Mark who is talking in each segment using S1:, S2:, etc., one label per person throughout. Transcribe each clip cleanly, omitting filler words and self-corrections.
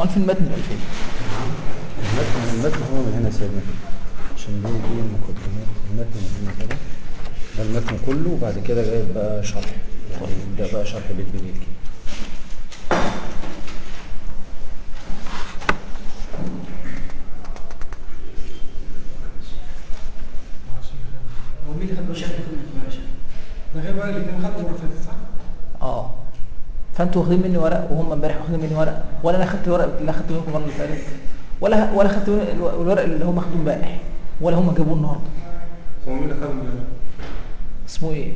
S1: في المتن الألفية.
S2: المتن هو من هنا سيدنا عشان دي المقدمات. المتن من هنا كده، ده المتن كله، وبعد كده جايب بقى شرح، يعني ده بقى شرح بيت بيت كده.
S3: هو مين اللي خد بالك ده غير بقى اللي كان خد المره اللي فاتت صح؟
S1: فانتوا واخدين مني ورق وهم امبارح واخدين مني ورق، ولا انا خدت الورق اللي اخدته منكم المره اللي فاتت، ولا خدت الورق اللي هم اخدوه امبارح، ولا هم جابوه النهارده.
S3: هو مين اللي خد امبارح؟
S1: اسمه ايه؟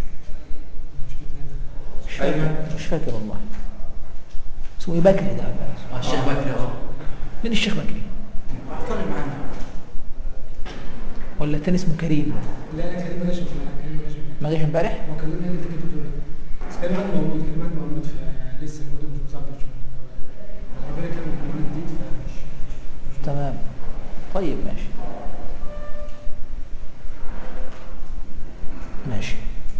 S1: مش فاكر والله. اسمه ايه؟ بكري ده.
S4: الشيخ بكري.
S1: مين الشيخ بكري؟
S4: طالب معانا.
S1: ولا التاني اسمه كريم؟
S3: لا كريم ما جاش
S1: ما جاش امبارح؟
S3: هو كلمني انت كنت بتقول ايه؟ بس كريم موجود، كلمات موجود في لسه موجود مش مظبط شويه. ربنا كان موجود جديد فمش
S1: تمام. طيب ماشي.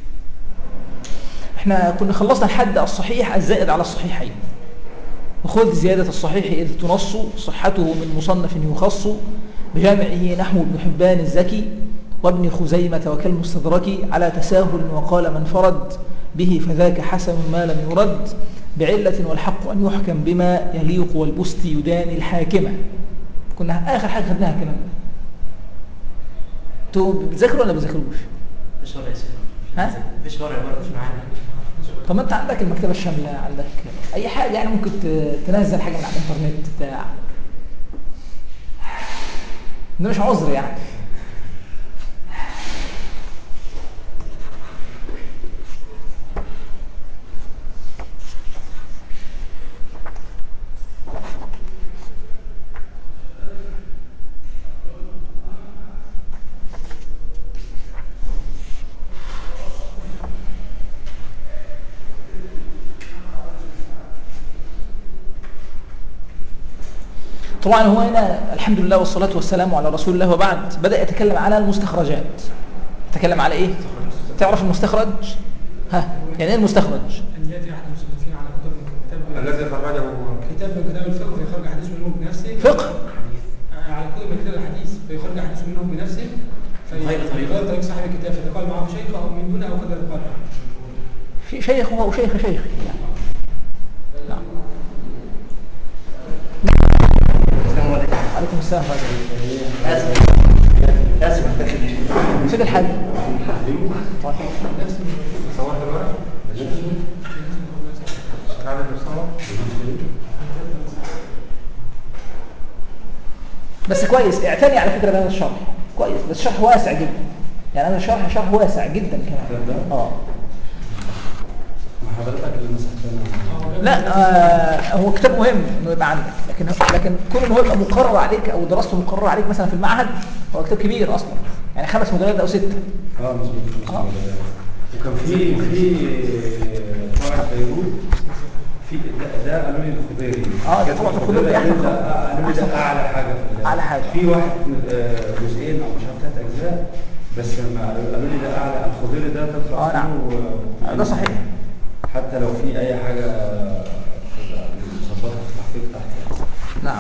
S1: احنا كنا خلصنا الحد الصحيح الزائد على الصحيحين. وخذ زيادة الصحيح إذ تنص صحته من مصنف يخص بجامعه نحو ابن حبان الزكي وابن خزيمة وكالمستدرك على تساهل وقال من فرد به فذاك حسن ما لم يرد بعلة والحق أن يحكم بما يليق والبست يداني الحاكمة. كنا آخر حاجة خدناها الكلام ده. انتوا بتذاكروا ولا بتذاكروش؟
S4: مش ورق يا سيدي.
S1: ها؟
S4: مفيش ورق برضه مش معانا.
S1: طب ما انت عندك المكتبة الشاملة، عندك أي حاجة يعني ممكن تنزل حاجة من على الإنترنت بتاع. ده مش عذر يعني. طبعا هو هنا الحمد لله والصلاة والسلام على رسول الله وبعد بدأ يتكلم على المستخرجات. يتكلم على ايه؟ تعرف المستخرج؟ ها؟ يعني ايه المستخرج؟
S3: ان ياتي احد المصنفين على كتب من الذي خرجه كتاب من كتاب الفقه فيخرج حديث منه بنفسه.
S1: فقه؟
S3: على كتب من كتاب الحديث فيخرج حديث منه بنفسه غير طريق صاحب الكتاب فتقال معه شيخ او من دونه او قدر قال
S1: في شيخه او شيخ يعني. نعم. عليكم السلام
S4: لازم
S1: سيد الحاج.
S3: صورت الورق
S1: بس كويس اعتني على فكرة بهذا الشرح كويس، بس شرح واسع جدا يعني. انا شرح واسع جدا كمان.
S2: حضرتك اللي مسحتنا.
S1: لا هو كتاب مهم انه يبقى عندك، لكن كون انه يبقى مقرر عليك او دراسته مقرره عليك مثلا في المعهد، هو كتاب كبير اصلا يعني 5 مجلدات او 6.
S2: مظبوط. وكان في طبعا بيروت في ده قالوا لي الخضيري.
S1: ده طبعا الخضيري
S2: قالوا لي ده اعلى حاجه في واحد جزئين او مش عارف 3 اجزاء بس لما قالوا لي ده اعلى. الخضيري ده تقرا
S1: نعم ده صحيح.
S2: حتى لو في اي حاجه نظبطها في التحقيق تحت.
S1: نعم.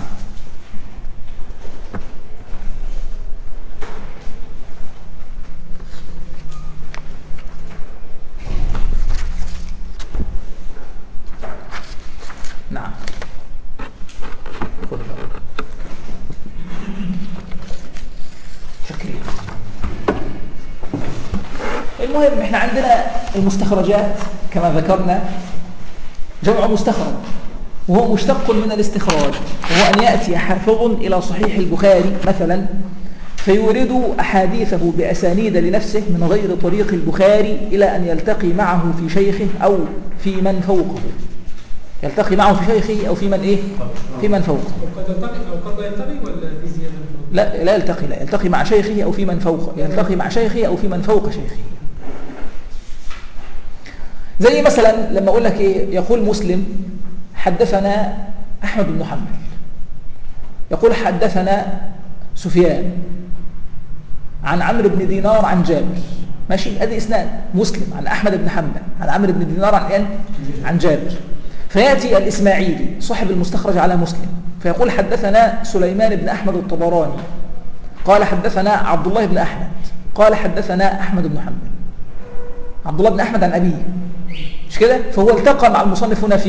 S1: نعم. شكرا. المهم احنا عندنا المستخرجات كما ذكرنا جمع مستخرج، وهو مشتق من الاستخراج، وهو أن يأتي حافظ إلى صحيح البخاري مثلا فيورد أحاديثه بأسانيد لنفسه من غير طريق البخاري إلى أن يلتقي معه في شيخه أو في من فوقه. يلتقي معه في شيخه أو في من إيه؟ في من فوقه.
S3: قد يلتقي أو قد يلتقي ولا في زيادة؟
S1: لا يلتقي، لا يلتقي مع شيخه أو في من فوقه، يلتقي مع شيخه أو في من فوق شيخه. زي مثلا لما أقول لك إيه، يقول مسلم حدثنا أحمد بن حنبل، يقول حدثنا سفيان عن عمرو بن دينار عن جابر، ماشي، ادي اسناد مسلم عن احمد بن حنبل عن عمرو بن دينار عن جابر. فياتي الاسماعيلي صاحب المستخرج على مسلم فيقول حدثنا سليمان بن أحمد الطبراني قال حدثنا عبد الله بن أحمد قال حدثنا أحمد بن حنبل. عبد الله بن أحمد عن أبيه، مش كده؟ فهو التقى مع المصنف هنا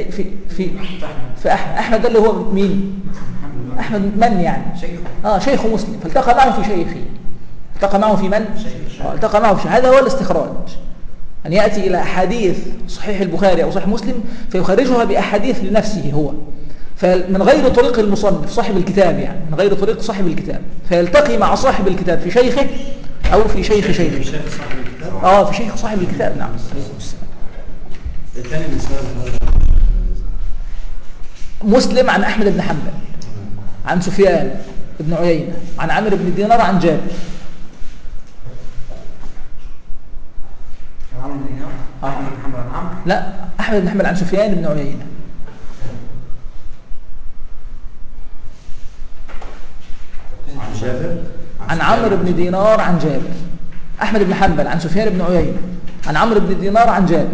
S1: في أحمد ده اللي هو مين؟ أحمد من يعني؟ شيخ مسلم. فالتقى معه في شيخه. التقى معه في من؟ التقى معه في هذا هو الاستخراج، أن يأتي إلى أحاديث صحيح البخاري أو صحيح مسلم فيخرجها بأحاديث لنفسه هو، فمن غير طريق المصنف صاحب الكتاب، يعني من غير طريق صاحب الكتاب، فيلتقي مع صاحب الكتاب في شيخه أو في شيخ شيخه. في شيخ صاحب الكتاب. نعم.
S2: الثاني مثال
S1: مسلم عن أحمد بن حنبل عن سفيان بن عيينة عن عمرو بن دينار عن جابر. لا، أحمد بن حنبل عن سفيان بن عيينة.
S2: عن جابر
S1: عن عمرو بن دينار عن جابر. أحمد بن حنبل عن سفيان بن عيينة عن عمرو بن دينار عن جابر.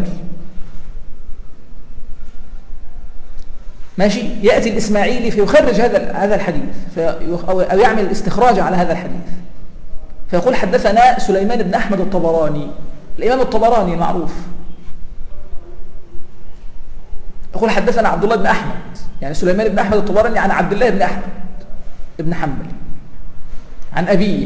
S1: ماشي. يأتي الإسماعيلي فيخرج هذا الحديث أو يعمل استخراج على هذا الحديث فيقول حدثنا سليمان بن أحمد الطبراني، الإمام الطبراني معروف. يقول حدثنا عبد الله بن أحمد، يعني سليمان بن أحمد الطبراني عن عبد الله بن أحمد بن حنبل عن أبيه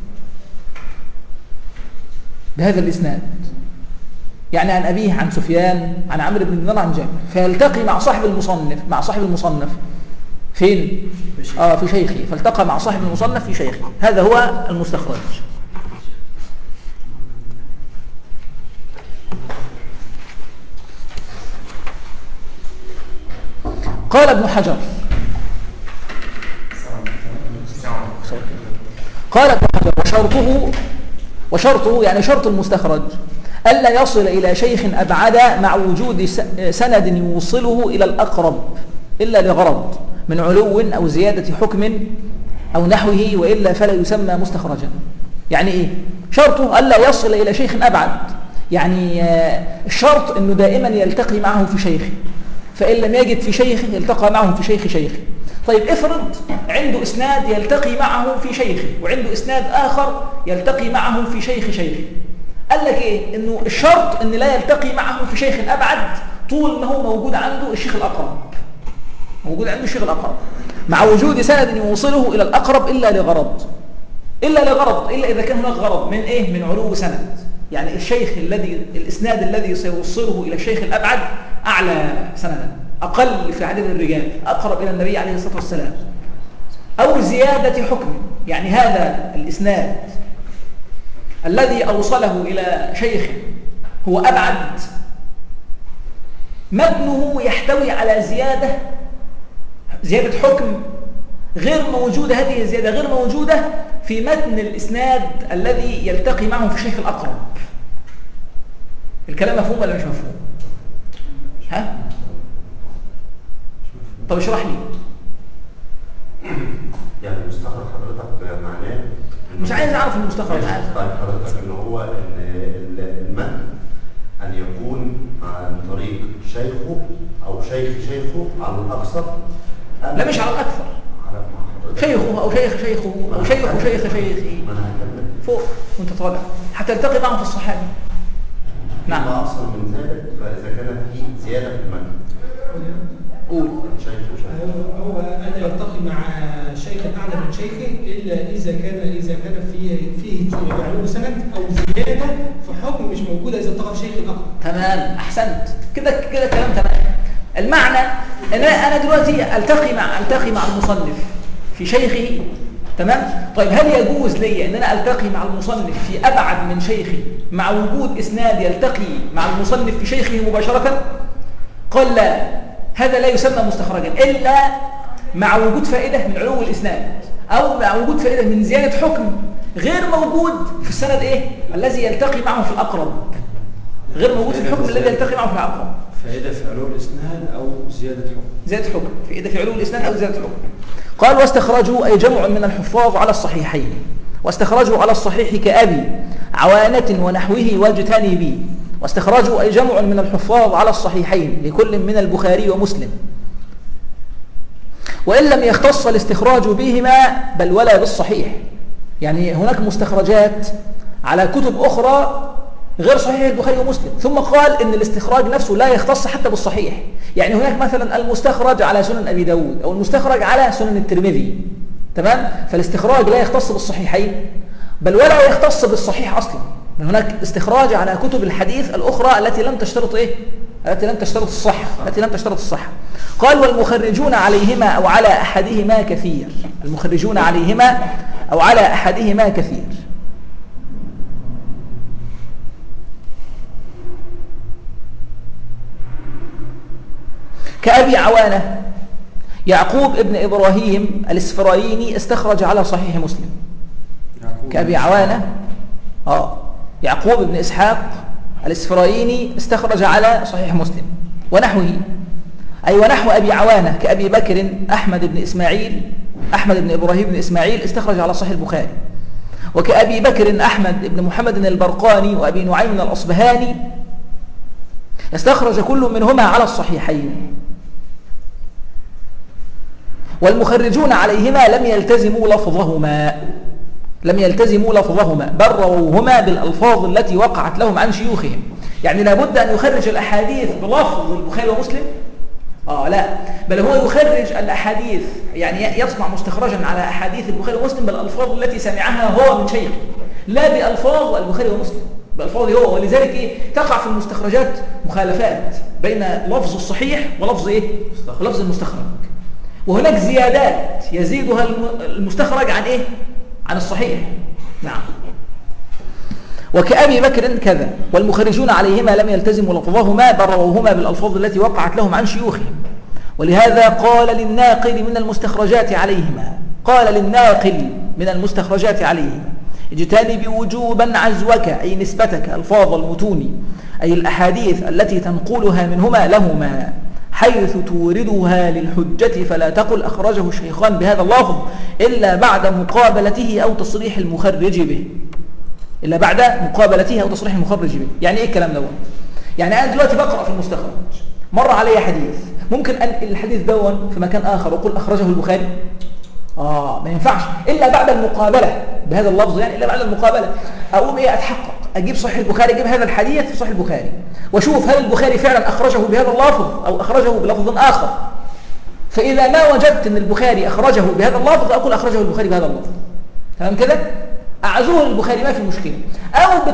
S1: بهذا الإسناد، يعني عن أبيه عن سفيان عن عمرو بن دينار عن جابر. فيلتقي مع صاحب المصنف فين؟ في شيخه. فالتقى مع صاحب المصنف في شيخه. هذا هو المستخرج. قال ابن حجر وشرطه يعني شرط المستخرج ألا يصل إلى شيخ أبعد مع وجود سند يوصله إلى الأقرب إلا لغرض من علو أو زيادة حكم أو نحوه، وإلا فلا يسمى مستخرجا. يعني إيه؟ شرطه ألا يصل إلى شيخ أبعد، يعني الشرط أنه دائما يلتقي معه في شيخه، فإن لم يجد في شيخه يلتقى معه في شيخه. طيب افرض عنده إسناد يلتقي معه في شيخه وعنده إسناد آخر يلتقي معه في شيخه. قال لك إيه؟ إنه الشرط إن لا يلتقي معه في شيخ أبعد طول ما هو موجود عنده الشيخ الأقرب، مع وجود سند يوصله إلى الأقرب إلا لغرض، إلا إذا كان هناك غرض من إيه؟ من علو سند، يعني الإسناد الذي سيوصله إلى الشيخ الأبعد أعلى سندا، أقل في عدد الرجال، أقرب إلى النبي عليه الصلاة والسلام، أو زيادة حكم، يعني هذا الإسناد الذي أوصله إلى شيخ هو أبعد، متنه يحتوي على زيادة حكم غير موجودة. هذه الزيادة غير موجودة في متن الإسناد الذي يلتقي معه في الشيخ الأقرب. الكلام مفهوم ولا مش مفهوم؟ ها؟ طب اشرح لي.
S5: يعني المستخرج حضرتك معناه
S1: مش عايز اعرف المستخرج.
S5: طيب حضرتك ان هو المتن ان يكون عن طريق شيخه او شيخه على الاكثر.
S1: لا مش على الاكثر، شيخه او شيخه او شيخ شيخه فوق وانت طالع حتى يلتقي معه في الصحابي. نعم.
S5: ما اصلا من ذلك فاذا كانت في زياده في المتن
S1: قول.
S3: هو ألا يلتقي مع شيخ أعلى من شيخه إلا إذا كان فيه علو سند أو زيادة في حكم مش موجودة إذا التقى في شيخ الأقرب.
S1: تمام، أحسنت كده كلام تمام. المعنى أن أنا دلوقتي ألتقي مع المصنف في شيخه، تمام؟ طيب هل يجوز لي أن أنا ألتقي مع المصنف في أبعد من شيخي مع وجود إسناد يلتقي مع المصنف في شيخه مباشرة؟ قال لا، هذا لا يسمى مستخرجا إلا مع وجود فائدة من علو الإسناد أو مع وجود فائدة من زيادة حكم غير موجود في السند الذي يلتقي معه في الأقرب، غير موجود في الحكم الذي يلتقي معه في الأقرب.
S2: فائدة في علو الإسناد أو زيادة حكم.
S1: فائدة في علو الإسناد أو زيادة حكم. قال واستخرجوا أي جمع من الحفاظ على الصحيحين، واستخرجوا على الصحيح كأبي عوانة ونحوه واجتنبي. واستخرجوا أي جمع من الحفاظ على الصحيحين لكل من البخاري ومسلم. وإن لم يختص الاستخراج بهما بل ولا بالصحيح. يعني هناك مستخرجات على كتب أخرى غير صحيح البخاري ومسلم، ثم قال إن الاستخراج نفسه لا يختص حتى بالصحيح. يعني هناك مثلا المستخرج على سنن أبي داود أو المستخرج على سنن الترمذي، تمام؟ فالاستخراج لا يختص بالصحيحين بل ولا يختص بالصحيح أصلا. هناك استخراج على كتب الحديث الأخرى التي لم تشترط إيه؟ التي لم تشترط الصحة، التي لم تشترط الصحة. قال والمخرجون عليهما أو على أحدهما كثير. المخرجون عليهما أو على أحدهما كثير. كأبي عوانة يعقوب ابن إبراهيم الإسفرايني استخرج على صحيح مسلم. كأبي عوانة يعقوب ابن إسحاق الإسفرايني استخرج على صحيح مسلم. ونحوه أي ونحو أبي عوانة كأبي بكر أحمد بن إبراهيم بن إسماعيل استخرج على صحيح البخاري. وكأبي بكر أحمد بن محمد البرقاني وأبي نعيم الأصبهاني استخرج كل منهما على الصحيحين. والمخرجون عليهما لم يلتزموا لفظهما بل رووهما بالألفاظ التي وقعت لهم عن شيوخهم. يعني لابد أن يخرج الأحاديث بلفظ البخاري ومسلم؟ لا، بل هو يخرج الأحاديث، يعني يصنع مستخرجا على أحاديث البخاري ومسلم بالألفاظ التي سمعها هو من شيخه، لا بألفاظ البخاري ومسلم، بألفاظه هو. ولذلك تقع في المستخرجات مخالفات بين لفظ الصحيح ولفظ ولفظ المستخرج. وهناك زيادات يزيدها المستخرج عن عن الصحيح. نعم. وكأبي بكر كذا. والمخرجون عليهما لم يلتزموا لفظهما بل رووهما بالألفاظ التي وقعت لهم عن شيوخهم. ولهذا قال للناقل من المستخرجات عليهما اجتنب وجوبا عزوك أي نسبتك ألفاظ المتون أي الأحاديث التي تنقلها منهما لهما حيث توردها للحجة فلا تقل أخرجه الشيخان بهذا اللفظ إلا بعد مقابلته أو تصريح المخرج به. يعني إيه الكلام ده؟ يعني أنا دلوقتي بقرأ في المستخرج، مر علي حديث، ممكن أنقل الحديث دون في مكان آخر وأقول أخرجه البخاري؟ ما ينفعش إلا بعد المقابلة بهذا اللفظ. يعني إلا بعد المقابلة أقوم أتحقق، أجيب صحيح البخاري، أجيب هذا الحديث في صحيح البخاري وأشوف هل البخاري فعلا أخرجه بهذا اللفظ أو أخرجه بلفظ آخر. فإذا ما وجدت أن البخاري أخرجه بهذا اللفظ أقول أخرجه البخاري بهذا اللفظ. تمام كده؟ أعزوه البخاري ما في مشكلة. أو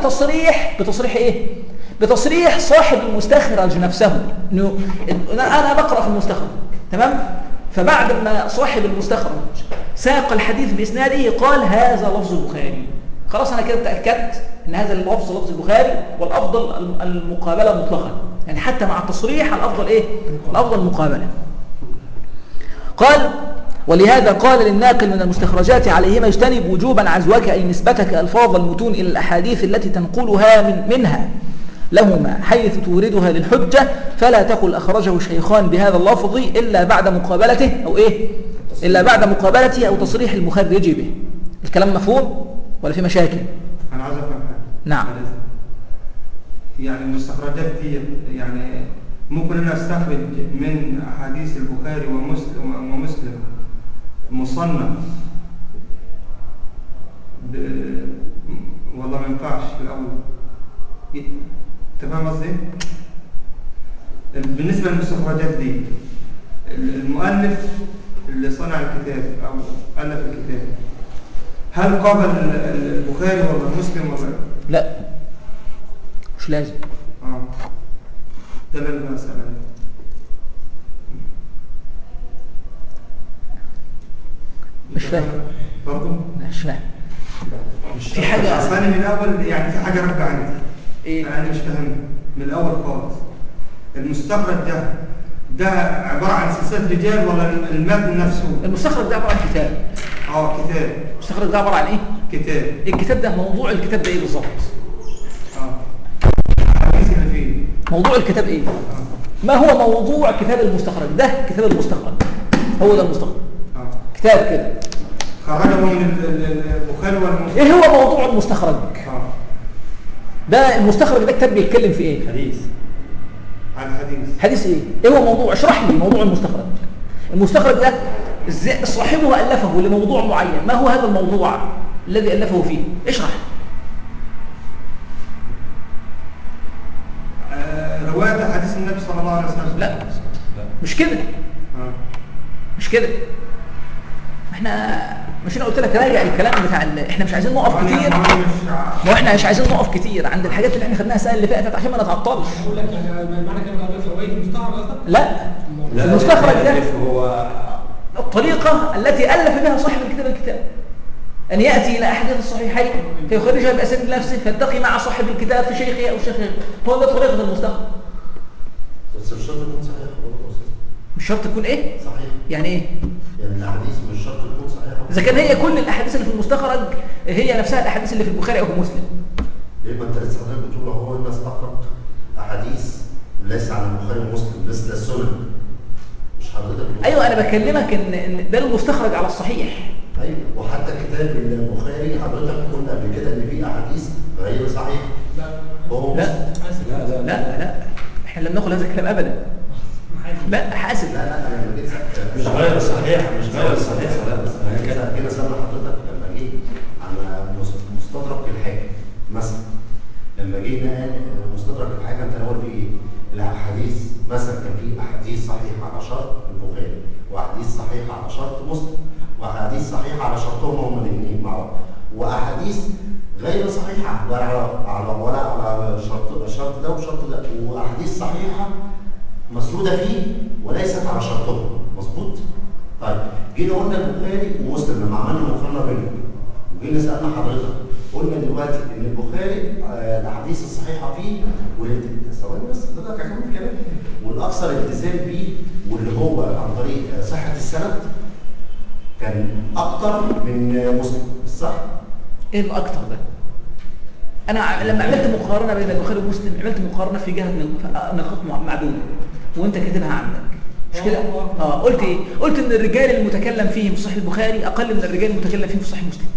S1: بتصريح صاحب المستخرج نفسه. أنا بقرأ في المستخرج، تمام؟ فبعد ما صاحب المستخرج ساق الحديث بإسناده قال هذا لفظ البخاري، خلاص أنا كده تأكدت أن هذا اللفظ لفظ البخاري. والأفضل المقابلة مطلقا، يعني حتى مع التصريح الأفضل الأفضل المقابلة. قال ولهذا قال للناقل من المستخرجات عليهما اجتنب وجوبا عزوك أي نسبتك ألفاظ المتون إلى الأحاديث التي تنقلها منها لهما حيث توردها للحجة فلا تقل أخرجه الشيخان بهذا اللفظ إلا بعد مقابلته أو تصريح المخرج به. الكلام مفهوم ولا في مشاكل؟
S6: أنا عايز أفهم حاجة.
S1: نعم.
S6: يعني المستخرجات دي يعني ممكن أنا أستخرج من أحاديث البخاري ومسلم مصنف والله ما ينفعش في الأول. تفهم قصدي؟ بالنسبة للمستخرجات دي المؤلف اللي صنع الكتاب أو ألف الكتاب هل قابل البخاري ولا مسلم ولا
S1: لا؟ مش لازم.
S6: ده اللي أنا بسأل عليه.
S1: مش فاهم
S6: برضه؟
S1: مش فاهم. في حاجة
S6: أصلاني من الأول، يعني في حاجة رجع عندي. أنا مش فاهم من الأول خالص. المستخرج ده عبارة عن سلسلة رجال ولا المتن نفسه؟
S1: المستخرج ده عبارة عن كتاب.
S6: كتاب.
S1: المستخرج ده عبارة عن إيه؟
S6: كتاب.
S1: الكتاب ده موضوع الكتاب ده إيه بالظبط؟
S6: الحديث اللي فيه.
S1: موضوع الكتاب إيه؟ ما هو موضوع كتاب المستخرج؟ ده كتاب المستخرج، هو ده المستخرج. كتاب كده
S6: خرجه من البخاري والمسلم.
S1: إيه هو موضوع المستخرج؟ ده المستخرج ده كتاب بيتكلم في إيه؟
S6: عن حديث
S1: إيه هو موضوع؟ اشرح لي موضوع المستخرج. المستخرج ده ازاي صاحبه ألفه لموضوع معين، ما هو هذا الموضوع الذي ألفه فيه؟ اشرح.
S6: رواية حديث النبي صلى الله عليه وسلم.
S1: لا مش كده، مش كده. احنا مش انا قلت لك راجع الكلام بتاع احنا مش عايزين نقف كتير، ما احنا مش عايزين نقف كتير عند الحاجات اللي احنا خدناها السنه اللي فاتت عشان ما نتعطلش.
S3: بقول لك معنى كلام في روايه المستعرض قصدك؟
S1: لا المستخرج ده هو الطريقه التي الف بها صاحب الكتاب ان ياتي الى احاديث الصحيحين فيخرجها باسانيد نفسه فيلتقي مع صاحب الكتاب في شيخه او شيخه. هو ده طريقه المستخرج.
S5: بس مش شرط يكون صحيح برضه.
S1: مش شرط تكون ايه؟
S5: صحيح.
S1: يعني ايه؟
S5: يعني الاحاديث مش شرط تكون صحيحه.
S1: اذا كان هي كل الاحاديث اللي في المستخرج هي نفسها الاحاديث اللي في البخاري او في مسلم.
S5: ليه ما انت لسه حضرتك بتقول هو الناس تقرا احاديث ليس على البخاري ومسلم مثل السنن. مش حضرتك
S1: ايوه انا بكلمك ان ده المستخرج على الصحيح.
S5: ايوه وحتى كتاب البخاري حضرتك قلنا قبل كده ان في احاديث غير صحيحه.
S3: لا
S1: لا احنا لم نقل هذا الكلام ابدا. لا حاسب.
S5: لا انا جيت
S2: مش غير صحيحه، مش غير صحيحه. لا بس
S5: انا كده سامع حضرتك لما جيت على مستدرك الحاكم مثلا، لما جينا قال مستدرك الحاكم تناول فيه ايه؟ الاحاديث مثلا كان في احاديث صحيحه على شرط البخاري واحاديث صحيحه على شرط مسلم واحاديث صحيحه على شرطهم هم الاثنين مع بعض واحاديث غير صحيحه ولا على شرط ده وشرط ده واحاديث صحيحه مسرودة فيه وليست على شرطهم. مظبوط؟ طيب جينا قلنا البخاري ومسلم لما عملنا مقارنه بينهم وجينا سالنا حضرتك قلنا دلوقتي ان البخاري الاحاديث الصحيحه فيه ثواني بس حضرتك هكمل كلام والاكثر التزام بيه واللي هو عن طريق صحه السند كان اكتر من مسلم. صح؟
S1: ايه الاكتر ده؟ انا لما عملت مقارنه بين البخاري ومسلم عملت مقارنه في جهه نقاط معدوده وانت كاتبها عندك مش كده؟ قلت ايه؟ قلت ان الرجال المتكلم فيهم في صحيح البخاري اقل من الرجال المتكلم فيهم في صحيح مسلم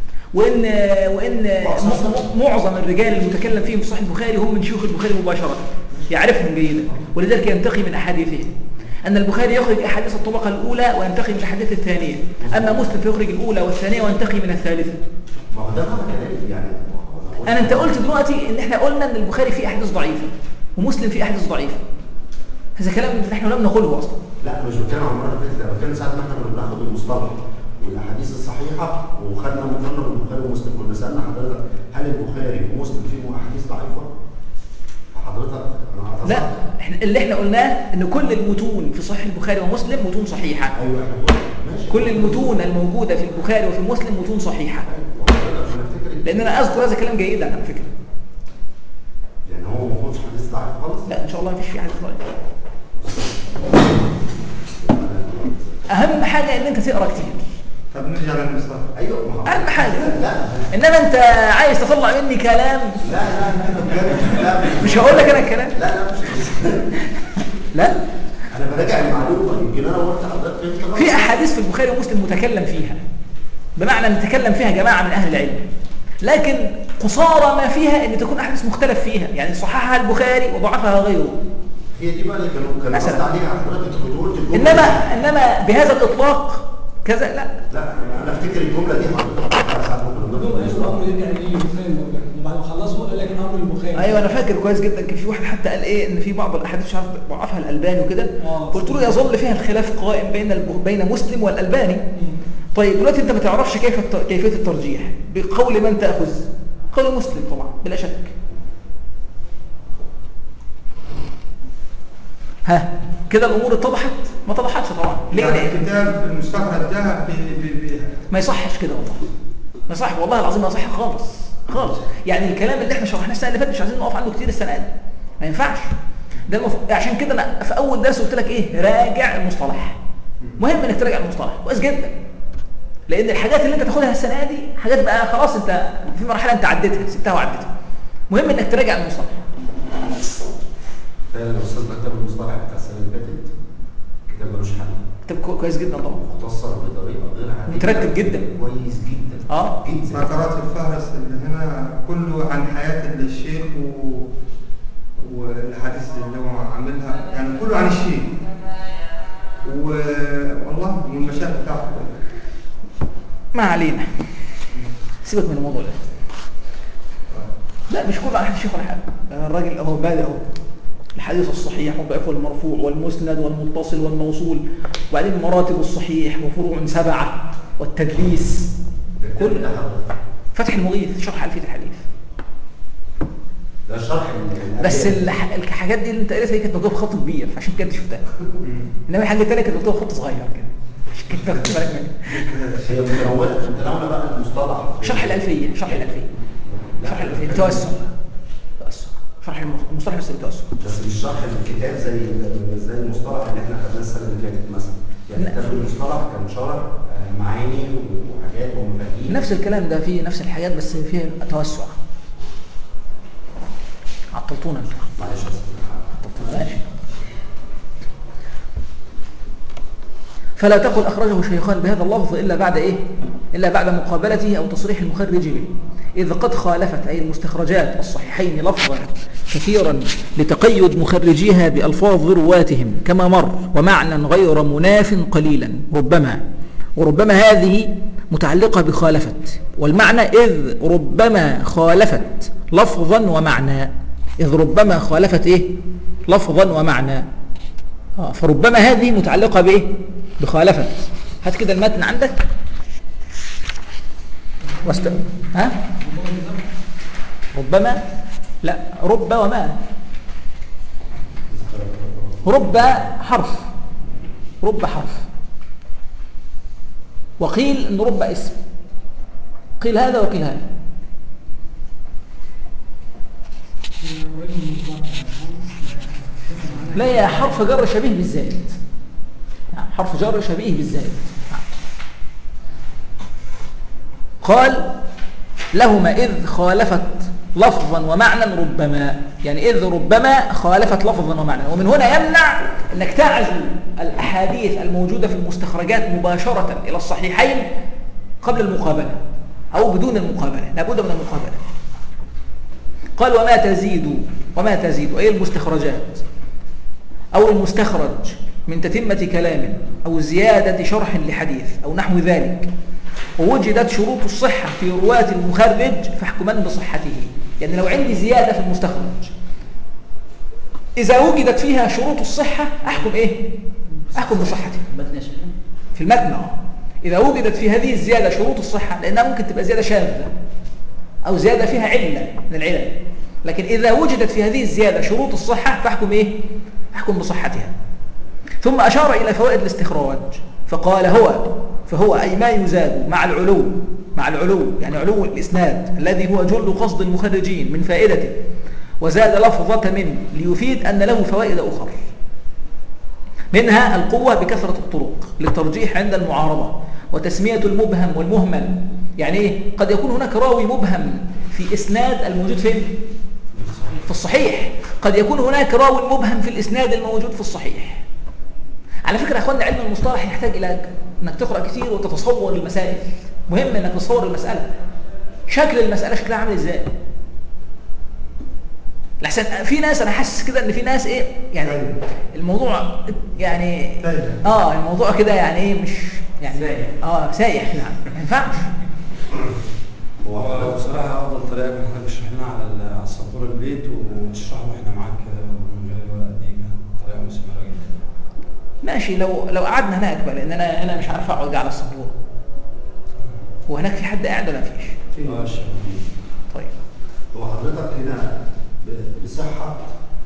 S1: وان معظم الرجال المتكلم فيهم في صحيح البخاري هم من شيوخ البخاري مباشره يعرفهم جيدا ولذلك ينتقي من احاديثهم. ان البخاري يخرج احاديث الطبقه الاولى وينتقي من الاحاديث الثانيه، اما مسلم فيخرج الاولى والثانيه وينتقي من الثالثه.
S5: ما هو ده كلام يعني
S1: انت قلت دلوقتي ان احنا قلنا ان البخاري فيه احاديث ضعيفه ومسلم فيه احاديث ضعيفه. هذا كلام نحن لم نقوله اصلا.
S5: لا مش بتكلم عن المره اللي فاتت، انا بتكلم ساعه ما احنا كنا بناخد المصطلح والاحاديث الصحيحه وخدنا مقارنه بين البخاري ومسلم كنا سالنا حضرتك هل البخاري ومسلم فيهم احاديث ضعيفه؟ فحضرتك
S1: لا اللي احنا قلناه ان كل المتون في صحيح البخاري ومسلم متون صحيحه.
S5: ايوه احنا ماشي.
S1: كل المتون الموجوده في البخاري وفي مسلم متون صحيحه. لان انا اذكر هذا الكلام جيدا على فكره.
S5: يعني هو ما فيهوش حديث ضعيف خالص؟
S1: لا ان شاء الله ما فيش فيه حديث ضعيف. اهم حاجه ان انت تقرا كتير.
S6: طب نرجع للمصطلح.
S5: ايوه
S1: اهم حاجه.
S5: لا
S1: انما انت عايز تطلع مني كلام.
S5: لا
S1: مش هقول لك انا الكلام.
S5: لا مش
S1: لا
S5: انا براجع المعلومه يمكن انا قلت حضرتك
S1: في احاديث في البخاري ومسلم متكلم فيها بمعنى ان تكلم فيها جماعه من اهل العلم، لكن قصارى ما فيها ان تكون احاديث مختلف فيها، يعني صححها البخاري وضعفها غيره.
S5: هي دي بقى اللي كانوا قصد عليها حضرتك قلت
S1: انما بهذا الاطلاق كذا لا
S5: انا افتكر الجمله دي حضرتك ساعه ما كنا
S3: الامر يرجع للبخاري وبعد ما خلصوا قال لك الامر البخاري.
S1: ايوه انا فاكر كويس جدا. كان في واحد حتى قال ايه ان في بعض الاحاديث مش عارف ضعفها الالباني وكده. قلت له يظل فيها الخلاف قائم بين مسلم والالباني. طيب دلوقتي انت ما تعرفش كيفيه الترجيح بقول من تاخذ؟ قول مسلم طبعا بلا شك. ها كده الامور اتضحت؟ ما اتضحتش طبعا. ليه؟
S6: يعني الكتاب المستخرج ده
S1: ما يصحش كده والله. ما يصح والله العظيم ما يصح خالص. يعني الكلام اللي احنا شرحناه السنه اللي فاتت مش عايزين نقف عنده كتير السنه دي. ما ينفعش. ده عشان كده انا في اول درس قلت لك ايه؟ راجع المصطلح. مهم انك تراجع المصطلح كويس جدا. لان الحاجات اللي انت تاخدها السنه دي حاجات بقى خلاص انت في مرحله انت عديتها سبتها وعديتها. مهم انك تراجع المصطلح.
S5: فعلا الاستاذ كتاب المصطلح بتاع السنه اللي فاتت كتاب ملوش حل.
S1: كتاب كويس جدا طبعا.
S5: مختصر بطريقه غير عاديه.
S1: مترتب جدا.
S5: كويس جدا. جدا.
S6: ما قرات الفهرس اللي هنا كله عن حياه الشيخ والاحاديث اللي هو عاملها، يعني كله عن الشيخ. والله من المشاكل بتاعته.
S1: ما علينا، سيبك من الموضوع ده. لا مش كله على حد الشيخ ولا حاجه، الراجل اهو بادئ اهو الحديث الصحيح والضعيف والمرفوع والمسند والمتصل والموصول، وبعدين مراتب الصحيح وفروع 7 والتدليس، كل فتح المغيث شرح ألفية الحديث.
S5: ده شرح
S1: بس الحاجات دي اللي انت قريتها كانت مكتوبه بخط كبير عشان كده شفتها، انما الحاجه الثانيه كانت مكتوبه بخط صغير كده عشان كده خدت بالك منها.
S5: هي متناوله بقى المصطلح.
S1: شرح الألفية بتوسع شرح المصطلح بس بتوسع.
S5: بس مش شرح الكتاب زي المصطلح اللي احنا خدناه السنه اللي فاتت مثلا، يعني كتاب المصطلح كان شرح معاني وحاجات ومفاهيم.
S1: نفس الكلام ده فيه نفس الحاجات بس فيه توسع. عطلتونا انت.
S5: معلش
S1: ماشي. فلا تقل أخرجه الشيخان بهذا اللفظ إلا بعد إيه؟ إلا بعد مقابلته أو تصريح المخرج به، إذ قد خالفت أي المستخرجات الصحيحين لفظا كثيرا لتقيد مخرجيها بألفاظ رواتهم كما مر، ومعنى غير مناف قليلا وربما هذه متعلقة بخالفت، والمعنى إذ ربما خالفت لفظا ومعنى، إذ ربما خالفت إيه؟ لفظا ومعنى. فربما هذه متعلقة بإيه؟ بخالفت. هات كده المتن عندك ها؟ ربما لا، رب وما. رب حرف، وقيل ان رب اسم، قيل هذا وقيل هذا. لا، يا حرف جر شبيه بالزائد، حرف جر شبيه بالزائد. قال لهما إذ خالفت لفظا ومعنى ربما، يعني إذ ربما خالفت لفظا ومعنى. ومن هنا يمنع أنك تعزو الأحاديث الموجودة في المستخرجات مباشرة إلى الصحيحين قبل المقابلة أو بدون المقابلة، لابد من المقابلة. قال وما تزيد أي المستخرجات أو المستخرج من تتمة كلام أو زيادة شرح لحديث أو نحو ذلك، ووجدت شروط الصحة في رواة المخرج فاحكمان بصحته. يعني لو عندي زيادة في المستخرج إذا وجدت فيها شروط الصحة أحكم إيه؟ أحكم بصحته. في المتن إذا وجدت في هذه الزيادة شروط الصحة، لأنها ممكن تبقى زيادة شاذة أو زيادة فيها علة من العلل، لكن إذا وجدت في هذه الزيادة شروط الصحة فاحكم إيه؟ أحكم بصحتها. ثم أشار إلى فوائد الاستخراج فقال فهو أي ما يزاد مع العلو يعني علو الإسناد الذي هو جل قصد المخرجين من فائدته، وزاد لفظة من ليفيد أن له فوائد أخرى، منها القوة بكثرة الطرق للترجيح عند المعارضة، وتسمية المبهم والمهمل. يعني إيه؟ قد يكون هناك راوي مبهم في إسناد الموجود في الصحيح، قد يكون هناك راوي مبهم في الإسناد الموجود في الصحيح. على فكرة يا أخواننا علم المصطلح يحتاج إلى أنك تقرأ كثير وتتصور المسائل. مهم أنك تصور المسألة، شكل المسألة شكلها عامل إزاي. لحسن في ناس أنا حاسس كده أن في ناس إيه يعني الموضوع يعني الموضوع كده يعني إيه مش يعني سايح. نعم ما ينفعش.
S2: هو بصراحة أفضل طريقة إن احنا بنشرحنا على السبورة البيت ونشرحه واحنا معاك كده من غير الورق دي، كانت طريقة مثمرة جدا.
S1: ماشي لو قعدنا هناك بقى، لأن أنا مش عارف أقعد على السبورة. وهناك في حد قاعد ولا مفيش؟ طيب
S5: هو حضرتك هنا بصحة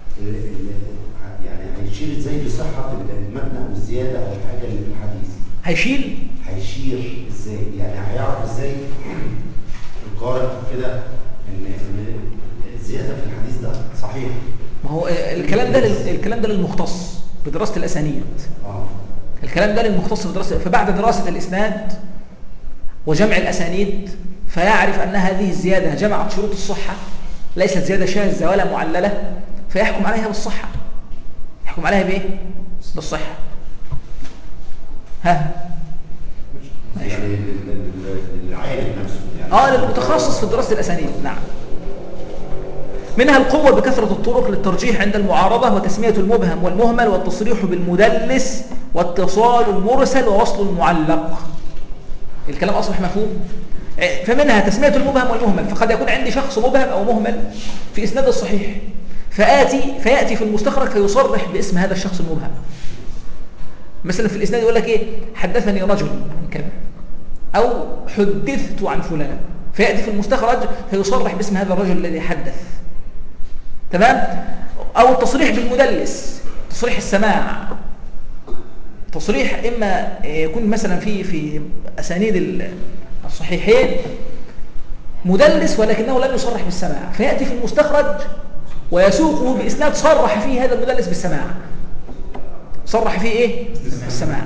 S5: يعني هيشير ازاي بصحة المتن او الزيادة او الحاجة اللي في الحديث؟ هيشير ازاي؟ يعني هيعرف ازاي القارئ كده ان الزيادة في الحديث ده صحيح؟
S1: ما هو الكلام ده للمختص بدراسة الأسانيد. الكلام ده للمختص بدراسة، فبعد دراسة الإسناد وجمع الأسانيد فيعرف أن هذه الزيادة جمعت شروط الصحة، ليست زيادة شاذة ولا معللة، فيحكم عليها بالصحة. يحكم عليها بإيه؟ بالصحة.
S5: يعني للعالم نفسه يعني
S1: للمتخصص في دراسة الأسانيد. نعم. منها القوة بكثرة الطرق للترجيح عند المعارضة، وتسمية المبهم والمهمل، والتصريح بالمدلس واتصال المرسل ووصل المعلق. الكلام أصبح مفهوم؟ فمنها تسمية المبهم والمهمل، فقد يكون عندي شخص مبهم أو مهمل في إسناد الصحيح، فيأتي في المستخرج فيصرح باسم هذا الشخص المبهم. مثلا في الإسناد يقول لك إيه؟ حدثني رجل عن كذا، أو حدثت عن فلان، فيأتي في المستخرج فيصرح باسم هذا الرجل الذي حدث. تمام؟ أو التصريح بالمدلس، تصريح السماع، تصريح إما يكون مثلا في أسانيد الصحيحين مدلس ولكنه لم يصرح بالسماع، فيأتي في المستخرج ويسوقه بإسناد صرح فيه هذا المدلس بالسماع، صرح فيه إيه؟ بالسماع.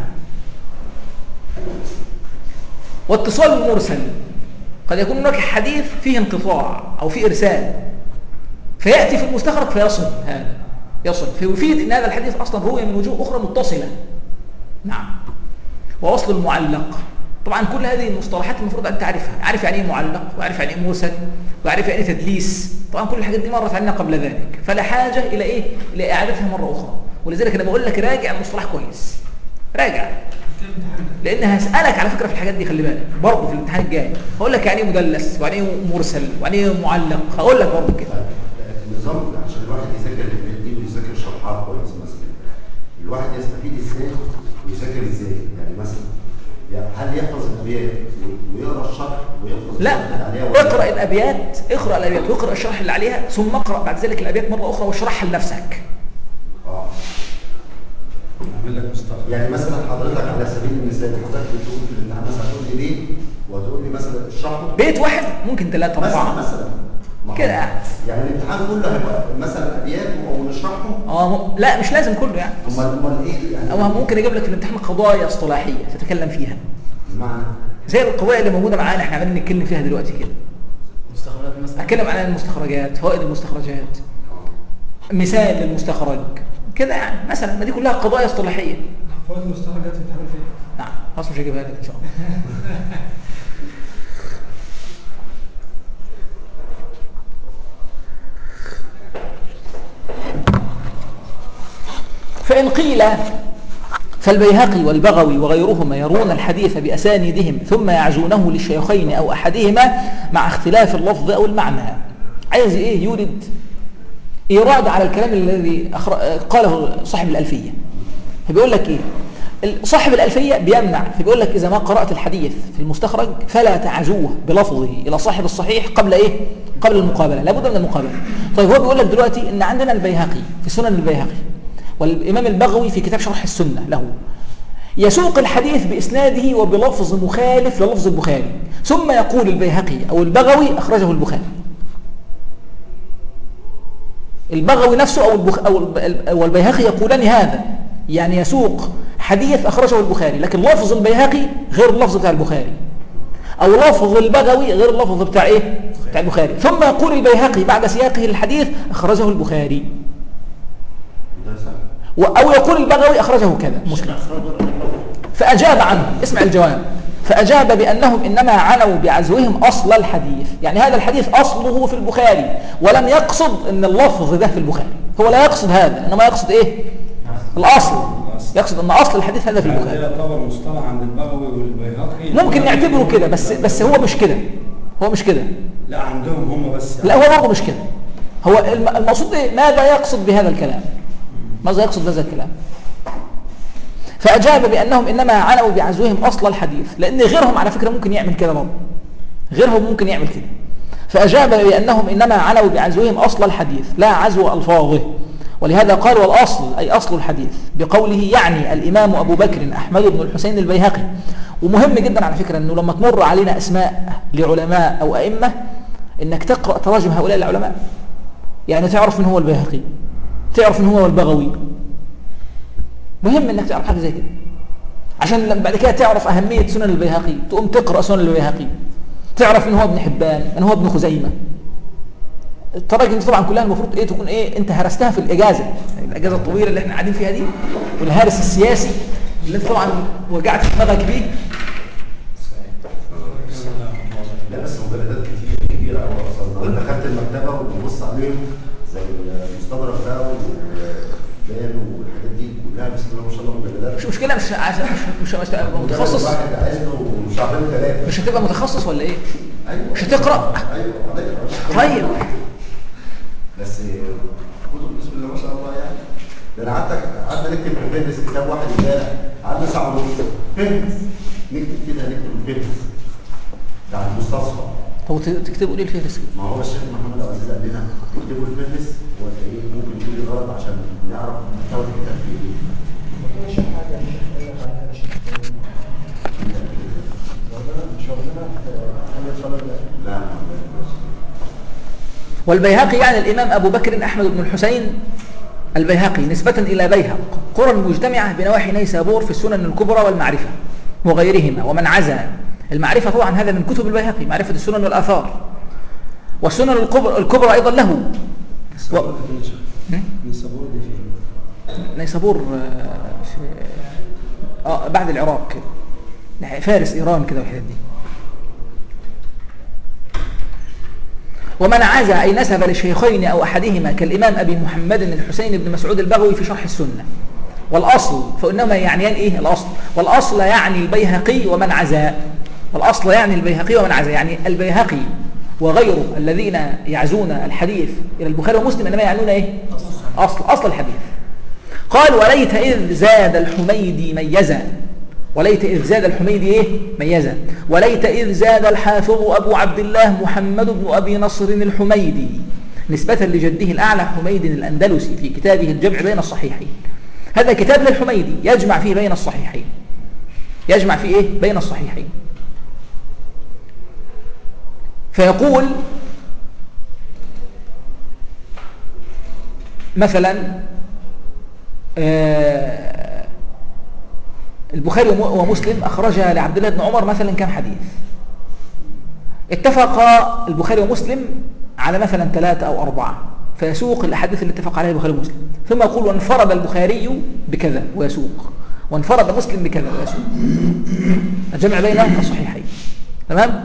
S1: واتصال المرسل، قد يكون هناك حديث فيه انقطاع أو فيه إرسال، فيأتي في المستخرج فيصل هذا، يصل، فيفيد أن هذا الحديث أصلا روي من وجوه أخرى متصلة. نعم. ووصل المعلق، طبعا كل هذه المصطلحات المفروض أن تعرفها، عارف يعني إيه معلق، وعارف يعني إيه مرسل، وعارف يعني إيه تدليس، طبعا كل الحاجات دي مرت علينا قبل ذلك، فلا حاجة إلى إيه؟ إلى إعادتها مرة أخرى. ولذلك أنا بقول لك راجع المصطلح كويس، راجع، لأن هسألك على فكرة في الحاجات دي، خلي بالك برضه في الامتحان الجاي هقول لك يعني إيه مدلس، ويعني إيه مرسل، ويعني إيه معلق، هقول لك برضه كده.
S5: النظام عشان الواحد يذاكر الحاجات دي ويذاكر شرحها كويس، مثلا الواحد يستفيد ازاي ويذاكر ازاي؟ يعني مثلا هل يحفظ الابيات ويقرا الشرح ويحفظ
S1: لا،
S5: الشرح اللي عليها،
S1: اقرا الابيات واقرا الشرح اللي عليها، ثم اقرا بعد ذلك الابيات مره اخرى واشرحها لنفسك.
S2: اعمل لك مستخرج.
S5: يعني مثلا حضرتك على سبيل المثال حضرتك بتقول في الامتحان مثلا هتقول لي بيت وهتقول لي مثلا اشرحه
S1: بيت واحد ممكن 3 4
S5: مثلا
S1: كده.
S5: يعني الامتحان كله هيبقى مثلا ابيات ونشرحهم.
S1: لا مش لازم كله يعني.
S5: امال ايه يعني؟
S1: او ممكن يجيب لك في الامتحان قضايا اصطلاحيه تتكلم فيها،
S5: بمعنى
S1: زي القضايا اللي موجوده معانا احنا عمالين نتكلم فيها دلوقتي كده.
S4: مستخرجات مثلا،
S1: اتكلم عن المستخرجات، فوائد المستخرجات، مثال للمستخرج كده يعني مثلا. ما دي كلها قضايا اصطلاحيه.
S3: فوائد المستخرجات بتتعمل فين؟
S1: نعم، خلاص مش هجيبها لك ان شاء الله. فإن قيل فالبيهقي والبغوي وغيرهما يرون الحديث بأسانيدهم ثم يعزونه للشيخين أو أحدهما مع اختلاف اللفظ أو المعنى. عايز إيه؟ يورد إيراد على الكلام الذي قاله صاحب الألفية. فبيقول لك إيه؟ صاحب الألفية بيمنع، فبيقول لك إذا ما قرأت الحديث في المستخرج فلا تعزوه بلفظه إلى صاحب الصحيح قبل إيه؟ قبل المقابلة، لابد من المقابلة. طيب هو بيقول لك دلوقتي إن عندنا البيهقي في سنن البيهقي، والإمام البغوي في كتاب شرح السنة له، يسوق الحديث بإسناده وبلفظ مخالف للفظ البخاري، ثم يقول البيهقي أو البغوي أخرجه البخاري. البغوي نفسه أو البيهقي يقولان هذا، يعني يسوق حديث أخرجه البخاري لكن لفظ البيهقي غير اللفظ بتاع البخاري، أو لفظ البغوي غير اللفظ بتاع إيه؟ بتاع البخاري، ثم يقول البيهقي بعد سياقه الحديث أخرجه البخاري، أو يقول البغوي أخرجه كذا مسلم. فأجاب عنه، اسمع الجواب، فأجاب بأنهم إنما عنوا بعزوهم أصل الحديث، يعني هذا الحديث أصله في البخاري ولم يقصد أن اللفظ ده في البخاري، هو لا يقصد هذا، إنما يقصد إيه؟ الأصل، يقصد أن أصل الحديث هذا في البخاري.
S2: هذا يعتبر مصطلح عند البغوي والبيهقي،
S1: ممكن نعتبره كده، بس هو مش كده، هو مش كده.
S2: لا عندهم هم بس يعني.
S1: لا هو برضه مش كده. هو المقصود إيه؟ ماذا يقصد بهذا الكلام؟ ماذا يقصد بهذا الكلام؟ فأجاب بأنهم إنما عنوا بعزوهم أصل الحديث، لأن غيرهم على فكرة ممكن يعمل كده برضه، غيرهم ممكن يعمل كده. فأجاب بأنهم إنما عنوا بعزوهم أصل الحديث لا عزو ألفاظه، ولهذا قال والأصل أي أصل الحديث بقوله يعني الإمام أبو بكر أحمد بن الحسين البيهقي. ومهم جدا على فكرة أنه لما تمر علينا أسماء لعلماء أو أئمة إنك تقرأ تراجم هؤلاء العلماء، يعني تعرف من هو البيهقي، تعرف من هو البغوي. مهم انك تعرف حاجه زي كده عشان بعد كده تعرف اهميه سنن البيهقي، تقوم تقرا سنن البيهقي، تعرف من هو ابن حبان، من هو ابن خزيمه. التراجم دي طبعا كلها المفروض ايه تكون ايه انت هرستها في الاجازه، يعني الاجازه الطويله اللي احنا قاعدين فيها دي، والهارس السياسي اللي انت طبعا وجعت دماغك بيه.
S5: لا بس مجلدات كبيره قوي اصلا، لو دخلت المكتبه وبتبص عليهم زي المستدرك ده والبيان والحاجات دي لا بسم الله ما شاء الله مجلدات.
S1: مش مشكله، مش متخصص،
S5: واحد عايز له شهرين ثلاثه.
S1: مش هتبقى متخصص ولا ايه؟
S5: ايوه
S1: مش هتقرا.
S5: ايوه هتقرا.
S1: طيب
S5: بس كتب بسم الله ما شاء الله يعني. ده انا قعدنا نكتب في الفهرس كتاب واحد امبارح، قعدنا ساعه ونص فهرس نكتب كده، نكتب الفهرس بتاع المستصفى.
S1: هو تكتبوا ليه الفهرس كده؟
S5: ما هو الشيخ محمد عبد العزيز قال لنا اكتبوا الفهرس وتلاقيه ممكن يكون لي غلط عشان نعرف محتوى الكتاب فيه ايه.
S2: ما كانش حاجه مش عليها مش شغلنا في حاجه
S5: لا
S1: والبيهقي يعني الإمام أبو بكر أحمد بن الحسين البيهقي نسبة إلى بيهق، قرى مجتمعة بنواحي نيسابور في السنن الكبرى والمعرفة وغيرهما. ومن عزا المعرفة طبعا هذا من كتب البيهقي، معرفة السنن والآثار، والسنن الكبرى أيضا له.
S2: نيسابور نيسابور دي فين؟
S1: نيسابور بعد العراق كده، فارس إيران كده والحاجات دي. ومن عزا أي نسب لشيخين أو أحدهما كالإمام أبي محمد الحسين بن مسعود البغوي في شرح السنة. والأصل فإنما يعنيان إيه الأصل؟ والأصل يعني البيهقي ومن عزا، والأصل يعني البيهقي ومن عزا، يعني البيهقي وغيره الذين يعزون الحديث إلى البخاري ومسلم إنما يعنون إيه؟ أصل الحديث. قال وليت إذ زاد الحميدي ميزا، وليت إذ زاد الحميدي إيه؟ ميزا. وليت إذ زاد الحافظ أبو عبد الله محمد بن أبي نصر الحميدي نسبة لجده الأعلى حميد الأندلسي في كتابه الجمع بين الصحيحين. هذا كتاب للحميدي يجمع فيه بين الصحيحين، يجمع فيه إيه؟ بين الصحيحين. فيقول مثلا البخاري ومسلم أخرجها لعبد الله بن عمر مثلا كم حديث؟ اتفق البخاري ومسلم على مثلا 3 أو 4، فيسوق الأحاديث اللي اتفق عليها البخاري ومسلم، ثم يقول وانفرد البخاري بكذا ويسوق، وانفرد مسلم بكذا ويسوق، الجمع بين الصحيحين. تمام؟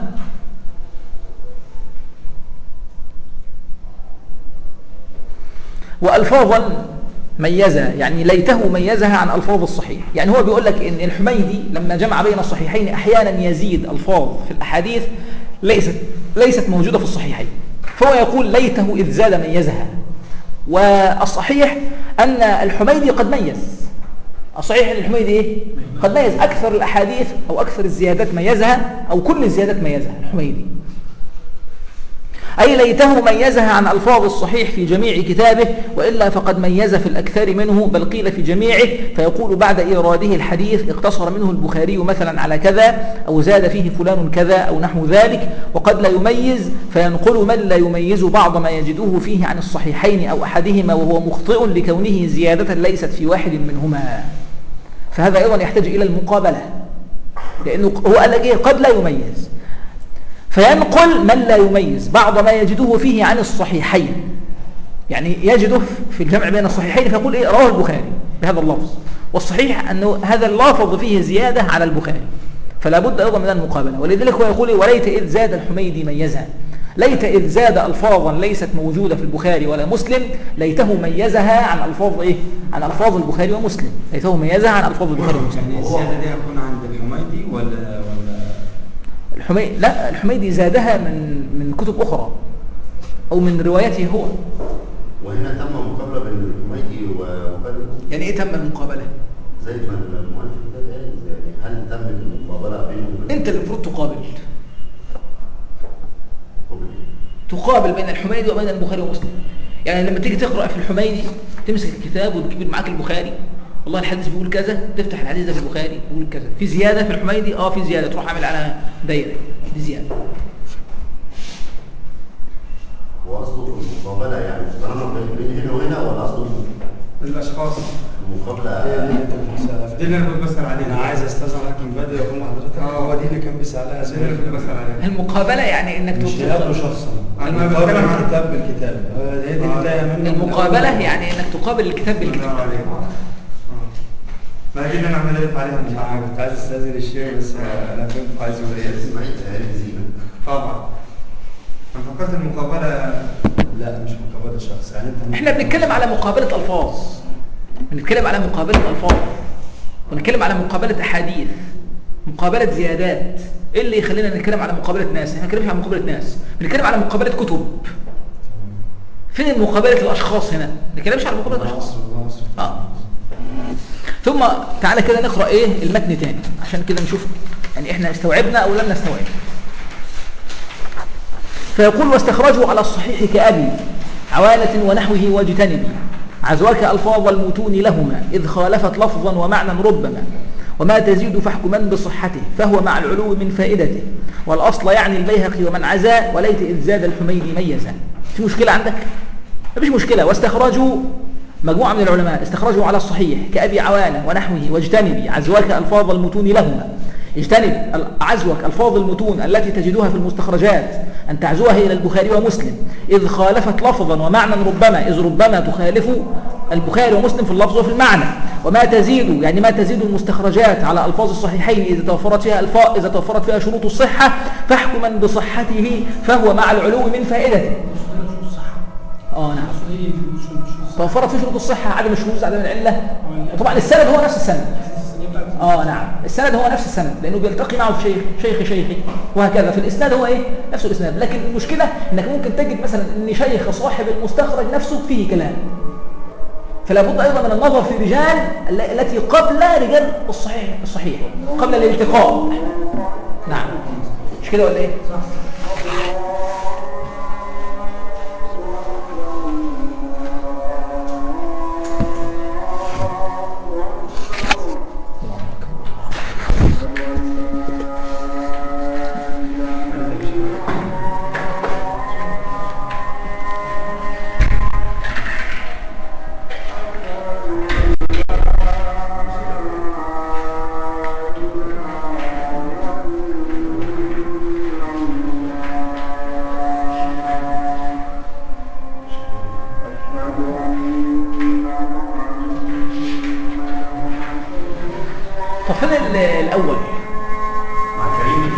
S1: وألفاظا ميزها، يعني ليته ميزها عن ألفاظ الصحيح. يعني هو بيقول لك إن الحميدي لما جمع بين الصحيحين أحيانا يزيد ألفاظ في الأحاديث ليست موجودة في الصحيحين، فهو يقول ليته إذ زاد ميزها. والصحيح أن الحميدي قد ميز، الصحيح أن الحميدي إيه؟ قد ميز أكثر الأحاديث أو أكثر الزيادات ميزها، أو كل الزيادات ميزها الحميدي، أي ليته ميزها عن ألفاظ الصحيح في جميع كتابه، وإلا فقد ميز في الأكثر منه، بل قيل في جميعه. فيقول بعد إيراده الحديث اقتصر منه البخاري مثلا على كذا، أو زاد فيه فلان كذا أو نحو ذلك، وقد لا يميز فينقل من لا يميز بعض ما يجده فيه عن الصحيحين أو أحدهما، وهو مخطئ لكونه زيادة ليست في واحد منهما. فهذا أيضا يحتاج إلى المقابلة، لأنه هو قال لك إيه؟ قد لا يميز، فينقل من لا يميز بعض ما يجده فيه عن الصحيحين، يعني يجده في الجمع بين الصحيحين فيقول إيه؟ رواه البخاري بهذا اللفظ، والصحيح أنه هذا اللافظ فيه زيادة على البخاري، فلا بد أيضا من المقابلة. ولذلك هو يقول وليت إذ زاد الحميدي ميزها، ليت إذ زاد ألفاظا ليست موجودة في البخاري ولا مسلم، ليته ميزها عن ألفاظ إيه؟ عن ألفاظ البخاري ومسلم، ليته ميزها عن ألفاظ البخاري ومسلم.
S2: يعني الزيادة دي هتكون عند الحميدي ولا
S1: لا، الحميدي زادها من كتب أخرى أو من روايته هو.
S5: وهنا تم مقابلة بين الحميدي وبين،
S1: يعني إيه تم المقابلة؟
S5: زي ما المؤلف ده قال، يعني هل تم المقابلة بينه وبين؟
S1: أنت اللي المفروض تقابل بين الحميدي وبين البخاري ومسلم. يعني لما تيجي تقرأ في الحميدي تمسك الكتاب وتجيب معاك البخاري، والله الحديث بيقول كذا، تفتح الحديث ده في البخاري بيقول كذا، في زيادة في الحميدي في زيادة، تروح عامل على دايرة دي زيادة.
S5: وأصله في المقابلة يعني طالما بين هنا وهنا، ولا أصله
S6: الاشخاص
S5: المقابلة
S6: دي اللي انا كنت بسال عليها.
S2: انا عايز استاذنك من بدري اقول لحضرتك هو دي اللي كان بيسال عليها.
S6: دي اللي كنت بسال عليها.
S1: المقابلة يعني انك
S2: مش يقابله شخصا،
S6: انا
S2: بتكلم
S6: بتكلم عن
S2: الكتاب بالكتاب. هي دي اللي جايه منه.
S1: المقابلة يعني انك تقابل الكتاب بالكتاب.
S6: ما دي اللي انا عمال الف عليها.
S2: انا كنت عايز استاذن الشيخ بس انا كنت عايز اقول ايه.
S5: اسماعيل زينة
S6: طبعا انا فكرت المقابله.
S2: لا مش مقابله شخص، يعني انت
S1: احنا بنتكلم على مقابلة ألفاظ، ونتكلم على مقابلة ألفاظ، ونتكلم على مقابلة أحاديث، مقابلة زيادات. إيه اللي يخلينا نتكلم على مقابلة ناس؟ احنا ما بنتكلمش على مقابلة ناس، بنتكلم على مقابلة كتب. فين مقابلة الأشخاص هنا؟ ما بنتكلمش على مقابلة الأشخاص. ثم تعالى كده نقرأ إيه المتن تاني عشان كده نشوف يعني إحنا استوعبنا أو لم نستوعب. فيقول واستخرجوا على الصحيح كأبي عوالة ونحوه واجتنبي عزوك ألفاظ المتون لهما إذ خالفت لفظا ومعنى ربما وما تزيد فاحكما بصحته فهو مع العلو من فائدته والأصل يعني البيهقي ومن عزا وليت إذ زاد الحميدي ميزا. في مشكلة عندك؟ مفيش مشكلة. واستخرجوا مجموعة من العلماء استخرجوا على الصحيح كأبي عوانة ونحوه واجتنبي عزوك ألفاظ المتون لهما. اجتنب عزوك ألفاظ المتون التي تجدها في المستخرجات أن تعزوها إلى البخاري ومسلم إذ خالفت لفظا ومعنى ربما إذ ربما تخالف البخاري ومسلم في اللفظ وفي المعنى. وما تزيد يعني ما تزيد المستخرجات على ألفاظ الصحيحين إذا توفرت فيها شروط الصحة فاحكما بصحته فهو مع العلو من فائدته. نعم توفرت في شروط الصحة عدم الشذوذ عدم العلة. وطبعا السند هو نفس السند. نعم السند هو نفس السند لأنه بيلتقي معه شيخي وهكذا. في الإسناد هو نفس الإسناد. لكن المشكلة أنك ممكن تجد مثلا أن شيخ صاحب المستخرج نفسه فيه كلام. فلا بد أيضا من النظر في رجال التي قبل رجال الصحيح قبل الالتقاء. نعم مش كده ولا صح؟ الأول
S5: مع كريم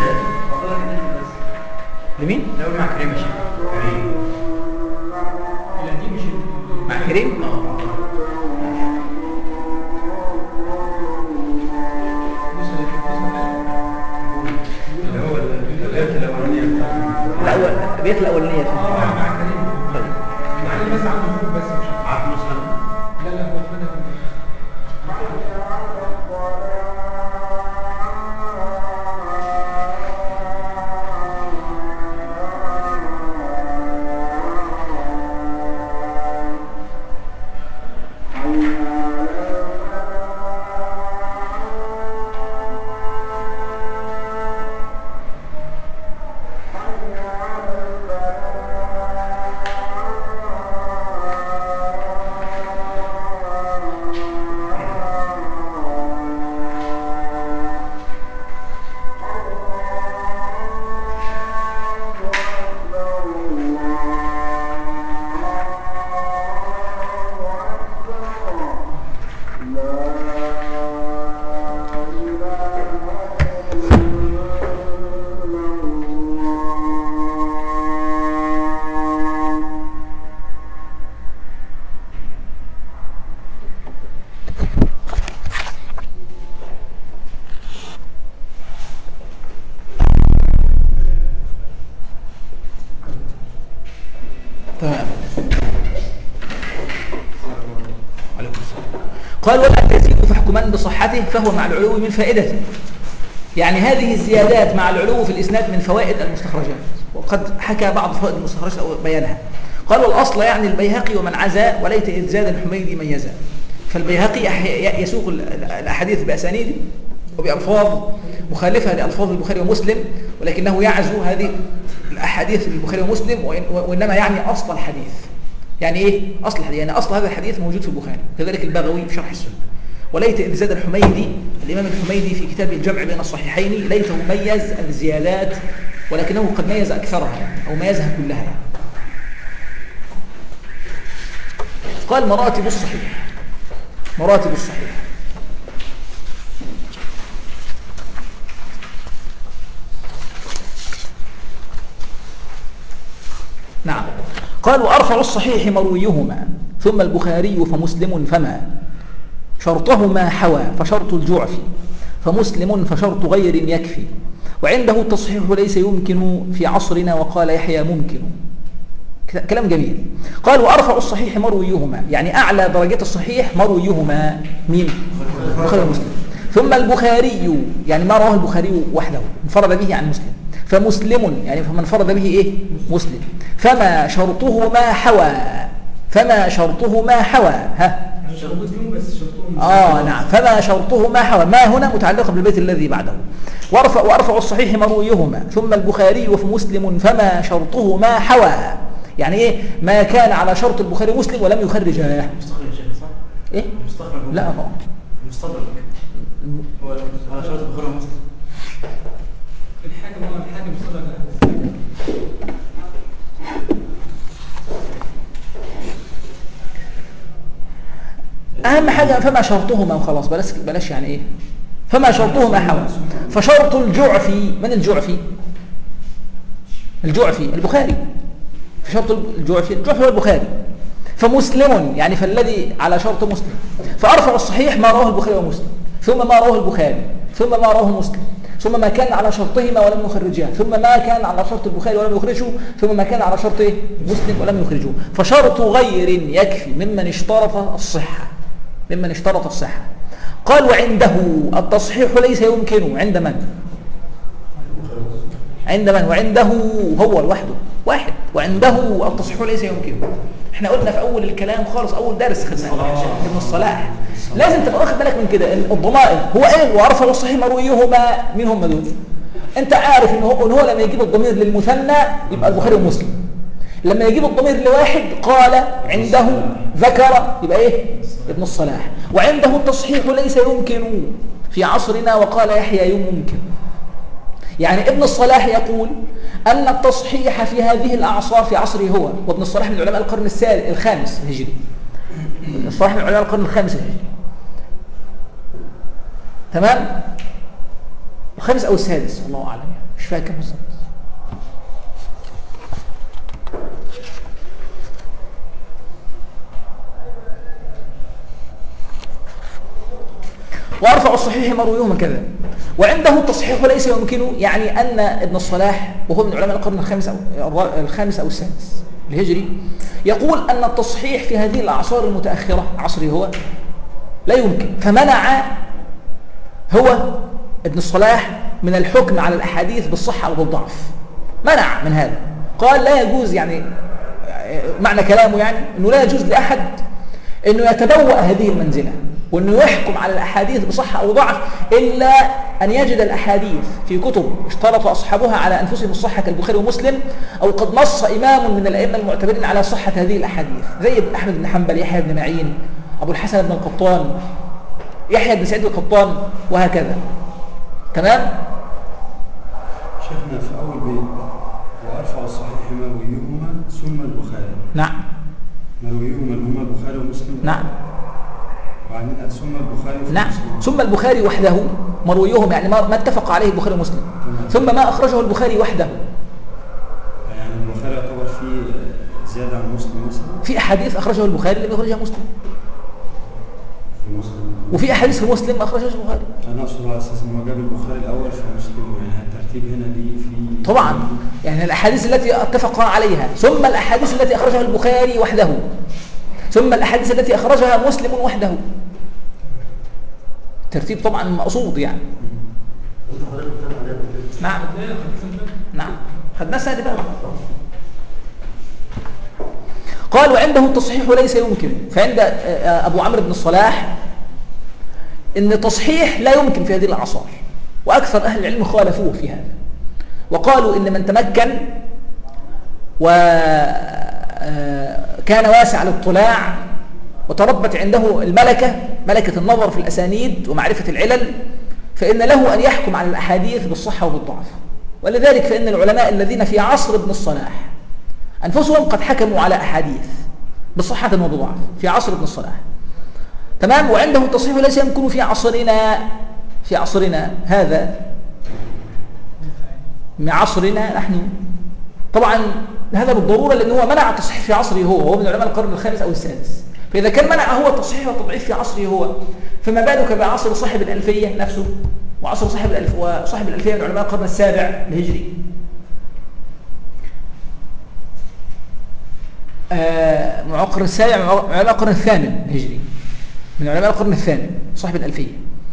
S1: لمين؟
S5: الأول مع كريم
S1: مع كريم؟ الأبيات الأولانية
S3: مع كريم مع اللي بس عنده فوق بس مش
S5: عارف مسلم
S3: لا هو منها
S1: قال ولا تزيد فاحكما بصحته فهو مع العلو من فائدته. يعني هذه الزيادات مع العلو في الإسناد من فوائد المستخرجات وقد حكى بعض فوائد المستخرجات أو بيانها. قال والأصل يعني البيهقي ومن عزا وليت إذ زاد الحميدي ميزا. فالبيهقي يسوق الأحاديث بأسانيد وبألفاظ مخالفة لألفاظ البخاري ومسلم ولكنه يعزو هذه الأحاديث البخاري ومسلم وإنما يعني أصل الحديث. يعني إيه أصل الحديث؟ يعني أصل هذا الحديث موجود في البخاري كذلك البغوي في شرح السنة. وليت إذ زاد الحميدي الإمام الحميدي في كتاب الجمع بين الصحيحين ليته ميز الزيادات ولكنه قد ميز أكثرها يعني أو ميزها كلها يعني. قال مراتب الصحيح. مراتب الصحيح نعم. قال وأرفع الصحيح مرويهما ثم البخاري فمسلم فما شرطه ما حوى فشرط الجعف، فمسلم فشرط غير يكفي، وعنده التصحيح ليس يمكن في عصرنا، وقال يحيى ممكن. كلام جميل. قال وأرفع الصحيح مرويهما، يعني أعلى درجات الصحيح مرويهما مين؟ البخاري ومسلم. ثم البخاري يعني ما رواه البخاري وحده انفرد به عن مسلم، فمسلم يعني فمن فرد به إيه؟ مسلم. فما شرطه ما حوى، فما شرطه ما حوى. ها
S3: مش موجود فيهم بس شرطهم
S1: نعم. فما شرطه ما حوى، ما هنا متعلقة بالبيت الذي بعده. وأرفع الصحيح مرويهما، ثم البخاري وفي مسلم فما شرطه ما حوى، يعني ايه؟ ما كان على شرط البخاري ومسلم ولم يخرجاه.
S4: مستخرج يا شيخ صح؟
S1: ايه؟
S4: مستخرج
S1: لا طبعا
S4: مستدرك هو على شرط البخاري ومسلم.
S3: الحاكم هو الحاكم صدق.
S1: اهم حاجه فما شرطهما وخلاص، بلاش يعني ايه. فما شرطهما حوى، فشرط الجعفي، من الجعفي؟ الجعفي البخاري، في شرط الجعفي هو البخاري. فمسلم يعني فالذي على شرط مسلم. فأرفع الصحيح ما رواه البخاري ومسلم، ثم ما رواه البخاري، ثم ما رواه مسلم، ثم ما كان على شرطهما ولم يخرجاه، ثم ما كان على شرط البخاري ولم يخرجه، ثم ما كان على شرط مسلم ولم يخرجه. فشرط غير يكفي ممن اشترط الصحة، ممن اشترط الصحة. قال وعنده التصحيح ليس يمكن، عند من؟ عند من؟ وعنده هو لوحده واحد، وعنده التصحيح ليس يمكن. احنا قلنا في اول الكلام خالص، اول درس خدناه ابن الصلاح، لازم تبقى واخد بالك من كده. الضمائر هو ايه؟ وعرف الصحيح مرويهما، مين هم دول؟ انت عارف ان هو لما يجيب الضمير للمثنى يبقى البخاري ومسلم، لما يجيب الضمير لواحد قال عنده ذكر يبقى ايه؟ ابن الصلاح. وعنده التصحيح ليس يمكن في عصرنا، وقال يحيى يمكن. يعني ابن الصلاح يقول أن التصحيح في هذه الأعصار في عصره هو، وابن الصلاح من علماء القرن الخامس الهجري، ابن الصلاح من علماء القرن الخامس الهجري، تمام؟ الخامس أو السادس الله أعلم، يعني مش فاكر بالظبط. وأرفع الصحيح مرويهما كذا. وعنده التصحيح ليس يمكن، يعني أن ابن الصلاح وهو من علماء القرن الخامس أو السادس الهجري يقول أن التصحيح في هذه الأعصار المتأخرة عصره هو لا يمكن، فمنع هو ابن الصلاح من الحكم على الأحاديث بالصحة أو بالضعف، منع من هذا. قال لا يجوز، يعني معنى كلامه يعني أنه لا يجوز لأحد أنه يتبوأ هذه المنزلة وأنه يحكم على الأحاديث بصحة أو ضعف إلا أن يجد الأحاديث في كتب اشترط أصحابها على أنفسهم الصحة كالبخاري ومسلم، أو قد نص إمام من الأئمة المعتبرين على صحة هذه الأحاديث، زي أحمد بن حنبل، يحيى بن معين، أبو الحسن بن القطان، يحيى بن سعيد القطان، وهكذا. تمام؟
S2: شيخنا في أول بيت وأرفع الصحيح مرويهما ثم البخاري.
S1: نعم.
S2: مرويهما هما البخاري ومسلم.
S1: نعم.
S2: وعن ثم البخاري
S1: نعم. ثم البخاري وحده مرويهم، يعني ما اتفق عليه البخاري ومسلم، ثم ما أخرجه البخاري وحده.
S2: يعني البخاري يعتبر فيه زيادة عن مسلم مثلا؟
S1: في أحاديث أخرجه البخاري لم يخرجها مسلم، وفي أحاديث في مسلم ما أخرجها البخاري.
S2: أنا أقصد على أساس إنه جاب البخاري الأول في مسلم، يعني الترتيب هنا ليه في
S1: طبعا، يعني الأحاديث التي اتفق عليها، ثم الأحاديث التي أخرجها البخاري وحده، ثم الأحاديث التي أخرجها مسلم وحده. ترتيب طبعا مقصود يعني. نعم نعم خدنا سادة بقى. قال وعنده التصحيح ليس يمكن، فعند أبو عمرو بن الصلاح إن التصحيح لا يمكن في هذه الأعصار، وأكثر أهل العلم خالفوه في هذا، وقالوا إن من تمكن وكان واسع الاطلاع وتربت عنده ملكة النظر في الأسانيد ومعرفة العلل، فإن له أن يحكم على الأحاديث بالصحة وبالضعف. ولذلك فإن العلماء الذين في عصر ابن الصلاح أنفسهم قد حكموا على أحاديث بصحة وبضعف في عصر ابن الصلاح. تمام. وعنده التصحيح ليس يمكن في عصرنا هذا، من عصرنا نحن طبعا هذا بالضرورة، لأنه هو منع التصحيح في عصره هو من علماء القرن الخامس أو السادس، فإذا كان منع هو التصحيح والتضعيف في عصره هو، فما بالك بعصر صاحب الألفية نفسه وعصر صاحب الألفية من علماء القرن السابع الهجري. من القرن السابع من علماء القرن الثامن الهجري، من علماء القرن الثامن صاحب الألفية.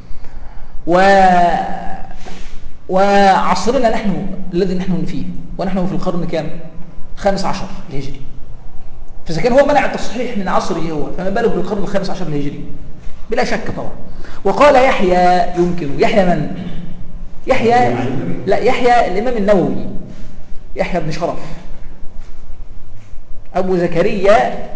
S1: وعصرنا نحن الذي نحن فيه، ونحن في القرن كام؟ 15 الهجري. فإذا كان هو منع التصحيح من عصره هو، فما بالك بالقرن ال15 الهجري؟ بلا شك طبعا. وقال يحيى يمكن. يحيى من؟ يحيى الإمام النووي، يحيى بن شرف أبو زكريا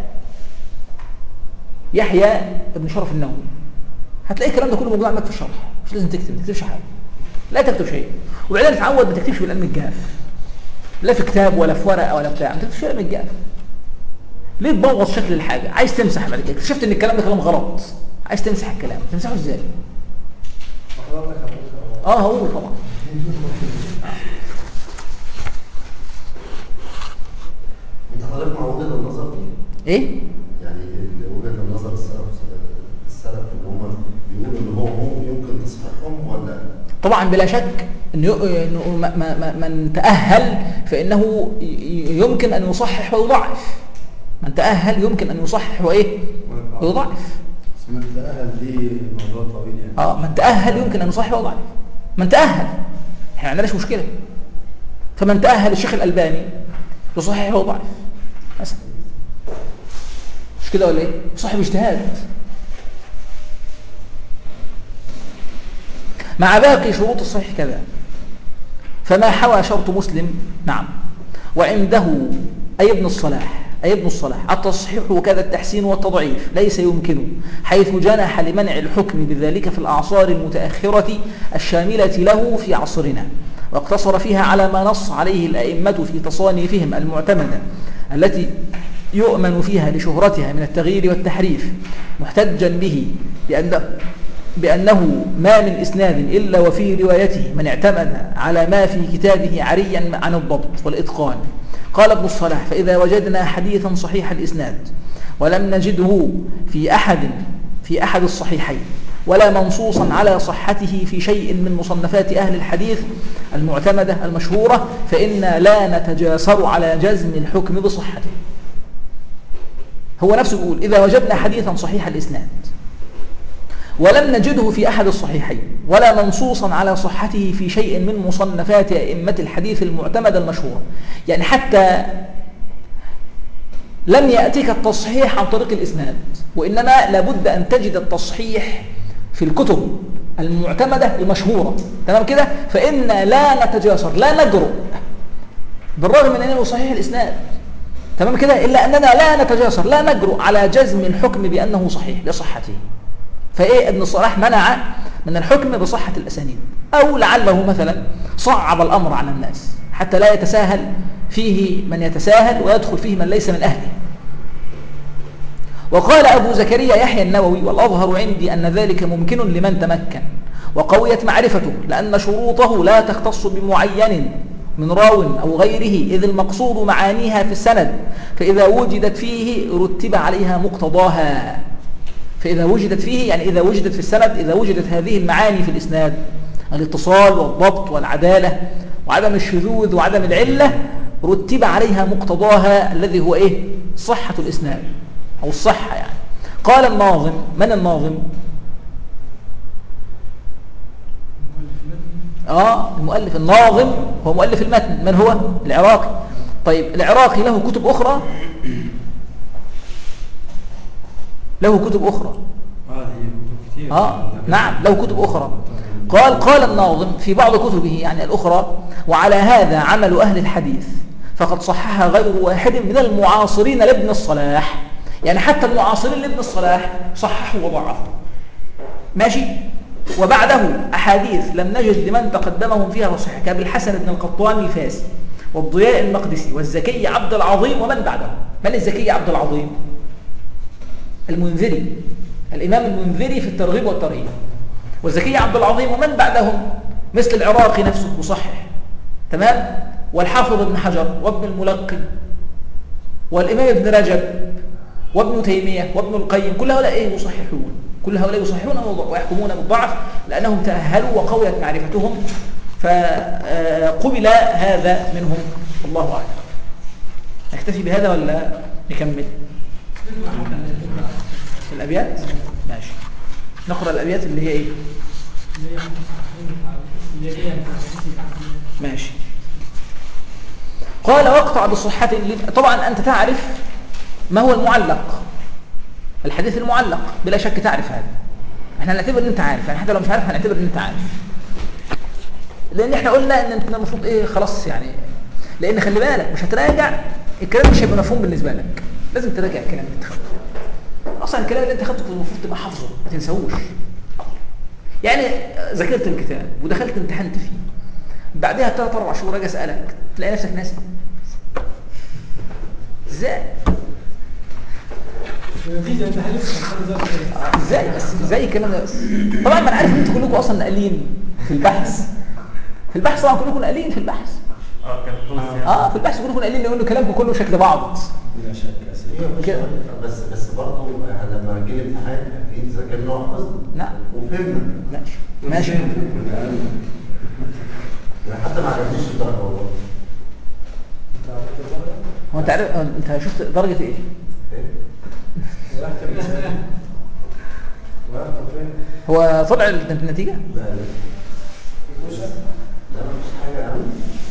S1: يحيى بن شرف النووي. هتلاقي الكلام ده كله موجود عندك في الشرح، مش لازم تكتب، ما تكتبش حاجة، لا تكتب شيء. وبعدين اتعود ما تكتبش بالقلم الجاف، لا في كتاب ولا في ورقة ولا بتاع، ما تكتبش بالقلم الجاف. ليه تبوظ شكل الحاجة؟ عايز تمسح بعد كده، اكتشفت ان الكلام ده كلام غلط، عايز تمسح الكلام، تمسحه ازاي؟ هقول طبعا.
S5: انت حضرتك مع وجهة النظر دي؟
S1: ايه؟
S5: يعني وجهة النظر السلف ان هم بيقولوا ان هو يمكن تصحيحهم ولا؟
S1: طبعا بلا شك انه من تأهل فإنه يمكن أن يصحح ويضعف. من تأهل يمكن أن يصحح وإيه؟ ويضعف.
S2: من تأهل دي موضوع طويل يعني.
S1: من تأهل يمكن أن يصحح ويضعف. من تأهل، احنا ما عندناش مشكلة. فمن تأهل الشيخ الألباني يصحح ويضعف مثلا، مش كده ولا ايه؟ صاحب اجتهاد مع باقي شروط الصحيح كذا. فما حوى شرط مسلم نعم وعنده أي ابن الصلاح التصحيح وكذا التحسين والتضعيف ليس يمكن، حيث جنح لمنع الحكم بذلك في الأعصار المتأخرة الشاملة له في عصرنا، واقتصر فيها على ما نص عليه الأئمة في تصانيفهم المعتمدة التي يؤمن فيها لشهرتها من التغيير والتحريف، محتجا به بأنه ما من إسناد إلا وفي روايته من اعتمد على ما في كتابه عريا عن الضبط والإتقان. قال ابن الصلاح: فإذا وجدنا حديثا صحيح الإسناد ولم نجده في أحد الصحيحين ولا منصوصا على صحته في شيء من مصنفات أهل الحديث المعتمدة المشهورة، فإنا لا نتجاسر على جزم الحكم بصحته. هو نفسه يقول: إذا وجدنا حديثا صحيح الإسناد ولم نجده في أحد الصحيحين ولا منصوصا على صحته في شيء من مصنفات أئمة الحديث المعتمدة المشهورة، يعني حتى لم يأتيك التصحيح عن طريق الإسناد، وإنما لابد أن تجد التصحيح في الكتب المعتمدة المشهورة، تمام كده؟ فإن لا نتجاسر، لا نجرؤ بالرغم من أنه صحيح الإسناد، تمام كده، إلا أننا لا نتجاسر، لا نجرؤ على جزم الحكم بأنه صحيح لصحته. فإيه ابن الصلاح منع من الحكم بصحة الأسانيد، أو لعله مثلا صعب الأمر على الناس حتى لا يتساهل فيه من يتساهل ويدخل فيه من ليس من أهله. وقال أبو زكريا يحيى النووي: والأظهر عندي أن ذلك ممكن لمن تمكن وقويت معرفته، لأن شروطه لا تختص بمعين من راو أو غيره، إذ المقصود معانيها في السند، فإذا وجدت فيه رتب عليها مقتضاها. فإذا وجدت فيه يعني إذا وجدت في السند، إذا وجدت هذه المعاني في الإسناد، الاتصال والضبط والعدالة وعدم الشذوذ وعدم العلة، رتب عليها مقتضاها الذي هو إيه؟ صحة الإسناد أو الصحة يعني. قال الناظم: من الناظم؟ المؤلف. الناظم هو مؤلف المتن. من هو؟ العراقي. طيب العراقي له كتب أخرى؟ له كتب أخرى. نعم له كتب أخرى. قال الناظم في بعض كتبه يعني الأخرى: وعلى هذا عمل أهل الحديث، فقد صحح غير واحد من المعاصرين لابن الصلاح، يعني حتى المعاصرين لابن الصلاح صححوا وضعفوا، ماشي. وبعده أحاديث لم نجد لمن تقدمهم فيها صحيح، كابن الحسن بن القطان الفاسي والضياء المقدسي والزكي عبد العظيم ومن بعده. من الزكي عبد العظيم؟ المنذري، الإمام المنذري في الترغيب والترهيب. والزكي عبد العظيم ومن بعدهم مثل العراقي نفسه مصحح، تمام. والحافظ ابن حجر وابن الملقي والإمام ابن رجب وابن تيمية وابن القيم، كل هؤلاء إيه؟ يصححون، كل هؤلاء يصححون ويحكمون بالضعف لأنهم تأهلوا وقويت معرفتهم، فقبل هذا منهم. الله أعلم. نكتفي بهذا ولا نكمل الأبيات؟ ماشي، نقرأ الأبيات اللي هي إيه؟ ماشي. قال واقطع بصحة. طبعا أنت تعرف ما هو المعلق، الحديث المعلق بلا شك تعرف هذا. احنا هنعتبر ان انت عارف، يعني حتى لو مش عارف هنعتبر ان انت عارف، لان احنا قلنا ان انت المفروض ايه خلاص يعني، لان خلي بالك مش هتراجع الكلام، مش هيبقى مفهوم بالنسبه لك، لازم تراجع الكلام اللي انت خدته. اصلا الكلام اللي انت خدته المفروض تبقى حافظه ما تنساهوش. يعني ذاكرت الكتاب ودخلت امتحنت فيه، بعدها 3-4 شهور اجي اسالك تلاقي نفسك ناسي. ازاي؟ ازاي بس ازاي الكلام ده بس؟ طبعا ما انا عارف ان انتوا كلكم اصلا ناقلين في البحث، طبعا كلكم ناقلين في البحث. في البحث كلكم ناقلين، لانه كلامكم كله شكل بعض
S2: بلا شك
S5: كده. بس برضه لما جه الامتحان اكيد ذاكرنا وحفظنا.
S1: نعم
S5: وفهمنا.
S1: ماشي.
S5: حتى ما عرفنيش الدرجه والله.
S1: هو انت عارف انت شفت درجه ايه؟ هو طلع النتيجه؟
S5: لا مفيش حاجه قوي.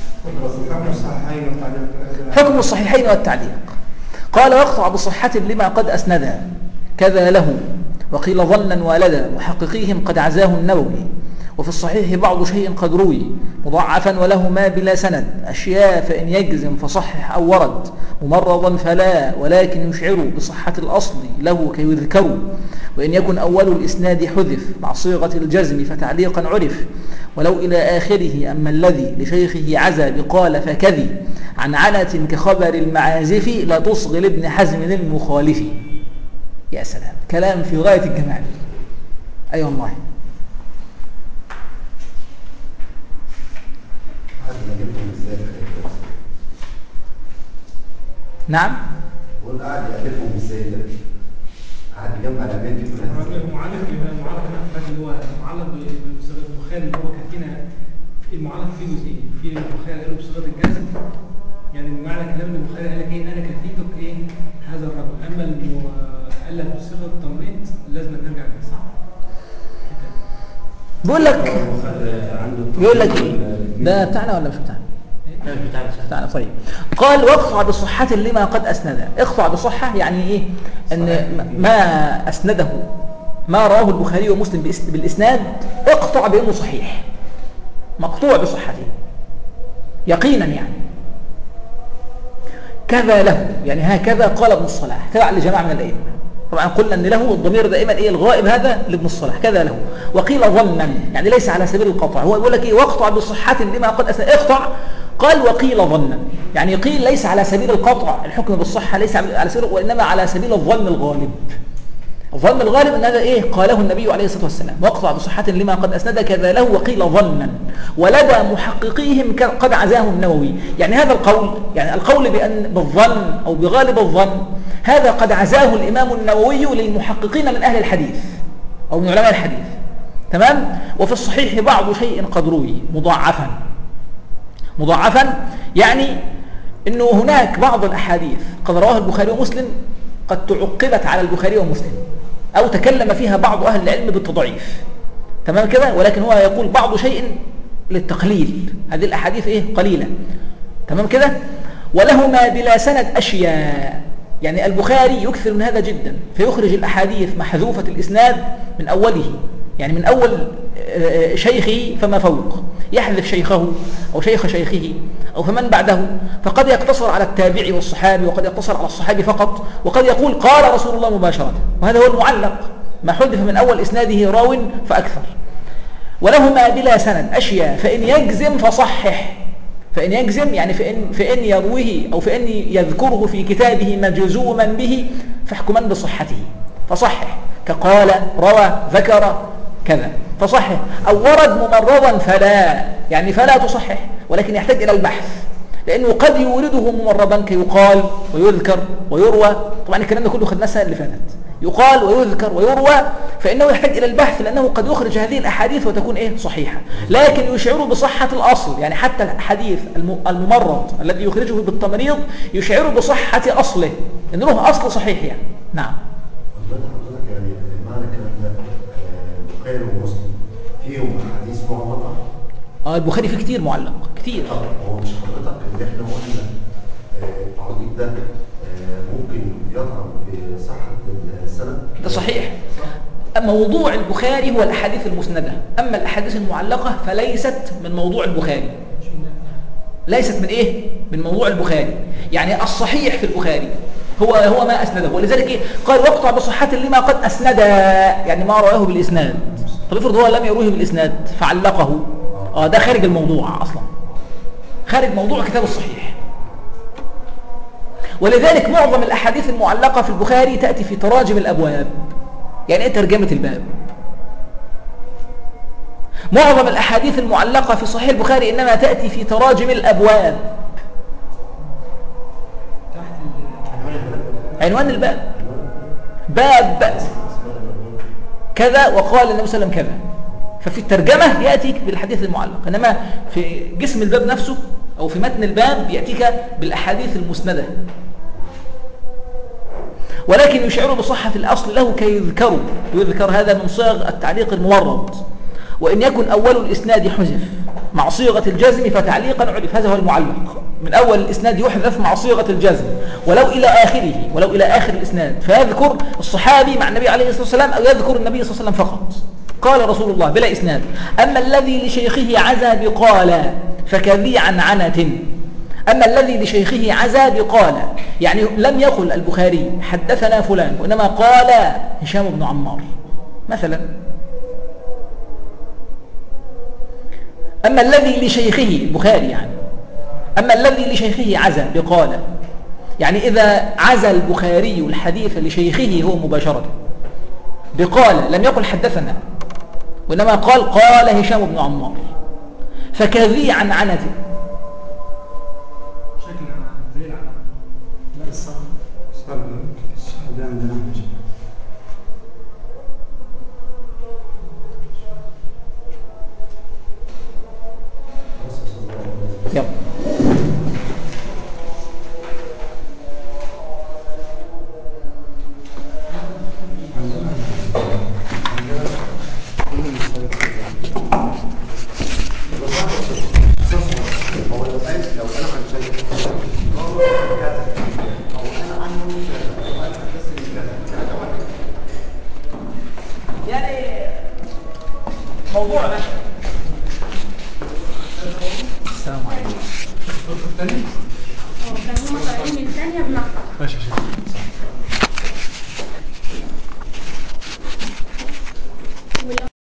S1: حكم الصحيحين والتعليق. قال واقطع بصحة لما قد أسندا كذا له، وقيل ظنا ولدى محققيهم قد عزاه النووي، وفي الصحيح بعض شيء قد روي مضاعفا وله ما بلا سند، أشياء فإن يجزم فصحح أو ورد، ممرضا فلا ولكن يشعر بصحة الأصل له كيذكر، وإن يكن أول الإسناد حذف مع صيغة الجزم فتعليقا عرف، ولو إلى آخره. أما الذي لشيخه عزى بقال فكذي عن عنة كخبر المعازف لا تصغ لابن حزم المخالف. يا سلام، كلام في غاية الجمال. أي والله. نعم.
S5: قول قاعد يألفهم ازاي ده؟ قاعد يجمع الأبيات دي كلها.
S3: المعلق اللي هو معلق بصيغه البخاري، اللي هو كان هنا المعلق فيه جزئين، في البخاري قاله بصيغه الجزم، يعني معنى كلام البخاري قال لك ايه؟ انا كفيتك ايه هذا الرجل. اما قال لك بصيغه التمريض لازم نرجع للصح.
S1: بيقول لك ايه؟ ده بتاعنا ولا مش بتاعنا؟ بتاعنا. طيب. قال واقطع بصحة لما قد أسنده. اقطع بصحة يعني ايه؟ ان ما أسنده، ما رواه البخاري ومسلم بالإسناد اقطع بأنه صحيح، مقطوع بصحته يقينا. يعني كذا له، يعني هكذا قال ابن الصلاح تبع لجماعة من الأئمة. طبعا قلنا ان له الضمير دائما ايه الغائب هذا لابن الصلاح. كذا له، وقيل ظنا يعني ليس على سبيل القطع. هو يقول لك ايه؟ واقطع بصحة لما قد أسنده. اقطع، قال وقيل ظنا، يعني قيل ليس على سبيل القطع، الحكم بالصحة ليس على سبيل، وإنما على سبيل الظن الغالب. الظن الغالب ان هذا ايه؟ قاله النبي عليه الصلاة والسلام واقطع بصحة لما قد أسند كذا له وقيل ظنا، ولدى محققيهم قد عزاه النووي. يعني هذا القول، يعني القول بأن بالظن أو بغالب الظن، هذا قد عزاه الإمام النووي للمحققين من أهل الحديث أو من علماء الحديث. تمام. وفي الصحيح بعض شيء قد روي مضاعفا، يعني انه هناك بعض الاحاديث قد رواها البخاري ومسلم قد تعقبت على البخاري ومسلم، او تكلم فيها بعض اهل العلم بالتضعيف. تمام كده. ولكن هو يقول بعض شيء للتقليل، هذه الاحاديث ايه؟ قليله. تمام كده. ولهما بلا سند اشياء، يعني البخاري يكثر من هذا جدا، فيخرج الاحاديث محذوفه الاسناد من اوله، يعني من اول شيخه فما فوق، يحذف شيخه أو شيخ شيخه أو فمن بعده، فقد يقتصر على التابعي والصحابي، وقد يقتصر على الصحابي فقط، وقد يقول قال رسول الله مباشرة، وهذا هو المعلق، ما حذف من أول إسناده راو فأكثر. ولهما بلا سند أشياء فإن يجزم فصحح. فإن يجزم يعني فإن يرويه أو فإن يذكره في كتابه مجزوما به فاحكما بصحته فصحح، كقال روى ذكر كذا فصحح، أو ورد ممرضا فلا، يعني فلا تصحح، ولكن يحتاج إلى البحث، لأنه قد يورده ممرضا كيقال ويذكر ويروى. طبعا الكلام ده كله خدناه السنة اللي فاتت. يقال ويذكر ويروى، فإنه يحتاج إلى البحث، لأنه قد يخرج هذه الأحاديث وتكون صحيحة، لكن يشعر بصحة الأصل. يعني حتى الحديث الممرض الذي يخرجه بالتمريض يشعر بصحة أصله، إن له أصل صحيح يعني. نعم.
S5: حضرتك يعني معنى الكلام ده البخاري ومسلم فيهم أحاديث معلقة؟
S1: البخاري فيه كتير معلق كتير.
S5: هو مش حضرتك اللي احنا قلنا التعليق ده ممكن يطعن في صحة السند؟
S1: ده صحيح. أما موضوع البخاري هو الأحاديث المسندة، أما الأحاديث المعلقة فليست من موضوع البخاري. ليست من من موضوع البخاري. يعني الصحيح في البخاري هو ما أسنده، ولذلك قال واقطع بصحة لما قد أسند، يعني ما رواه بالإسناد. طب افرض هو لم يروه بالإسناد فعلقه، ده خارج الموضوع أصلا، خارج موضوع كتاب الصحيح. ولذلك معظم الأحاديث المعلقة في البخاري تأتي في تراجم الأبواب. يعني ايه ترجمة الباب؟ معظم الأحاديث المعلقة في صحيح البخاري إنما تأتي في تراجم الأبواب. عنوان الباب، باب كذا وقال النبي صلى الله عليه وسلم كذا، ففي الترجمة يأتيك بالحديث المعلق، إنما في جسم الباب نفسه أو في متن الباب يأتيك بالأحاديث المسندة. ولكن يشعر بصحة الأصل له كي يذكر هذا من صيغ التعليق المورد. وإن يكن أول الإسناد حذف مع صيغة الجزم فتعليقا عرف، هذا هو المعلق. من أول الإسناد يحذف مع صيغة الجزم ولو إلى آخره، ولو إلى آخر الإسناد، فيذكر الصحابي مع النبي عليه الصلاة والسلام أو يذكر النبي صلى الله عليه وسلم فقط. قال رسول الله بلا إسناد. أما الذي لشيخه عزى بقال فكذي عن عنة. أما الذي لشيخه عزى بقال، يعني لم يقل البخاري حدثنا فلان، وإنما قال هشام بن عمار مثلا. أما الذي لشيخه البخاري يعني، أما الذي لشيخه عزى بقال، يعني إذا عزى البخاري الحديث لشيخه هو مباشرة بقال، لم يقل حدثنا، وإنما قال هشام بن عمار، فكذي عن عنة. يلا. يعني موضوع ده. السلام عليكم.
S7: كان هما طالعين من ثانية بنقطة.
S3: ماشي يا شيخ.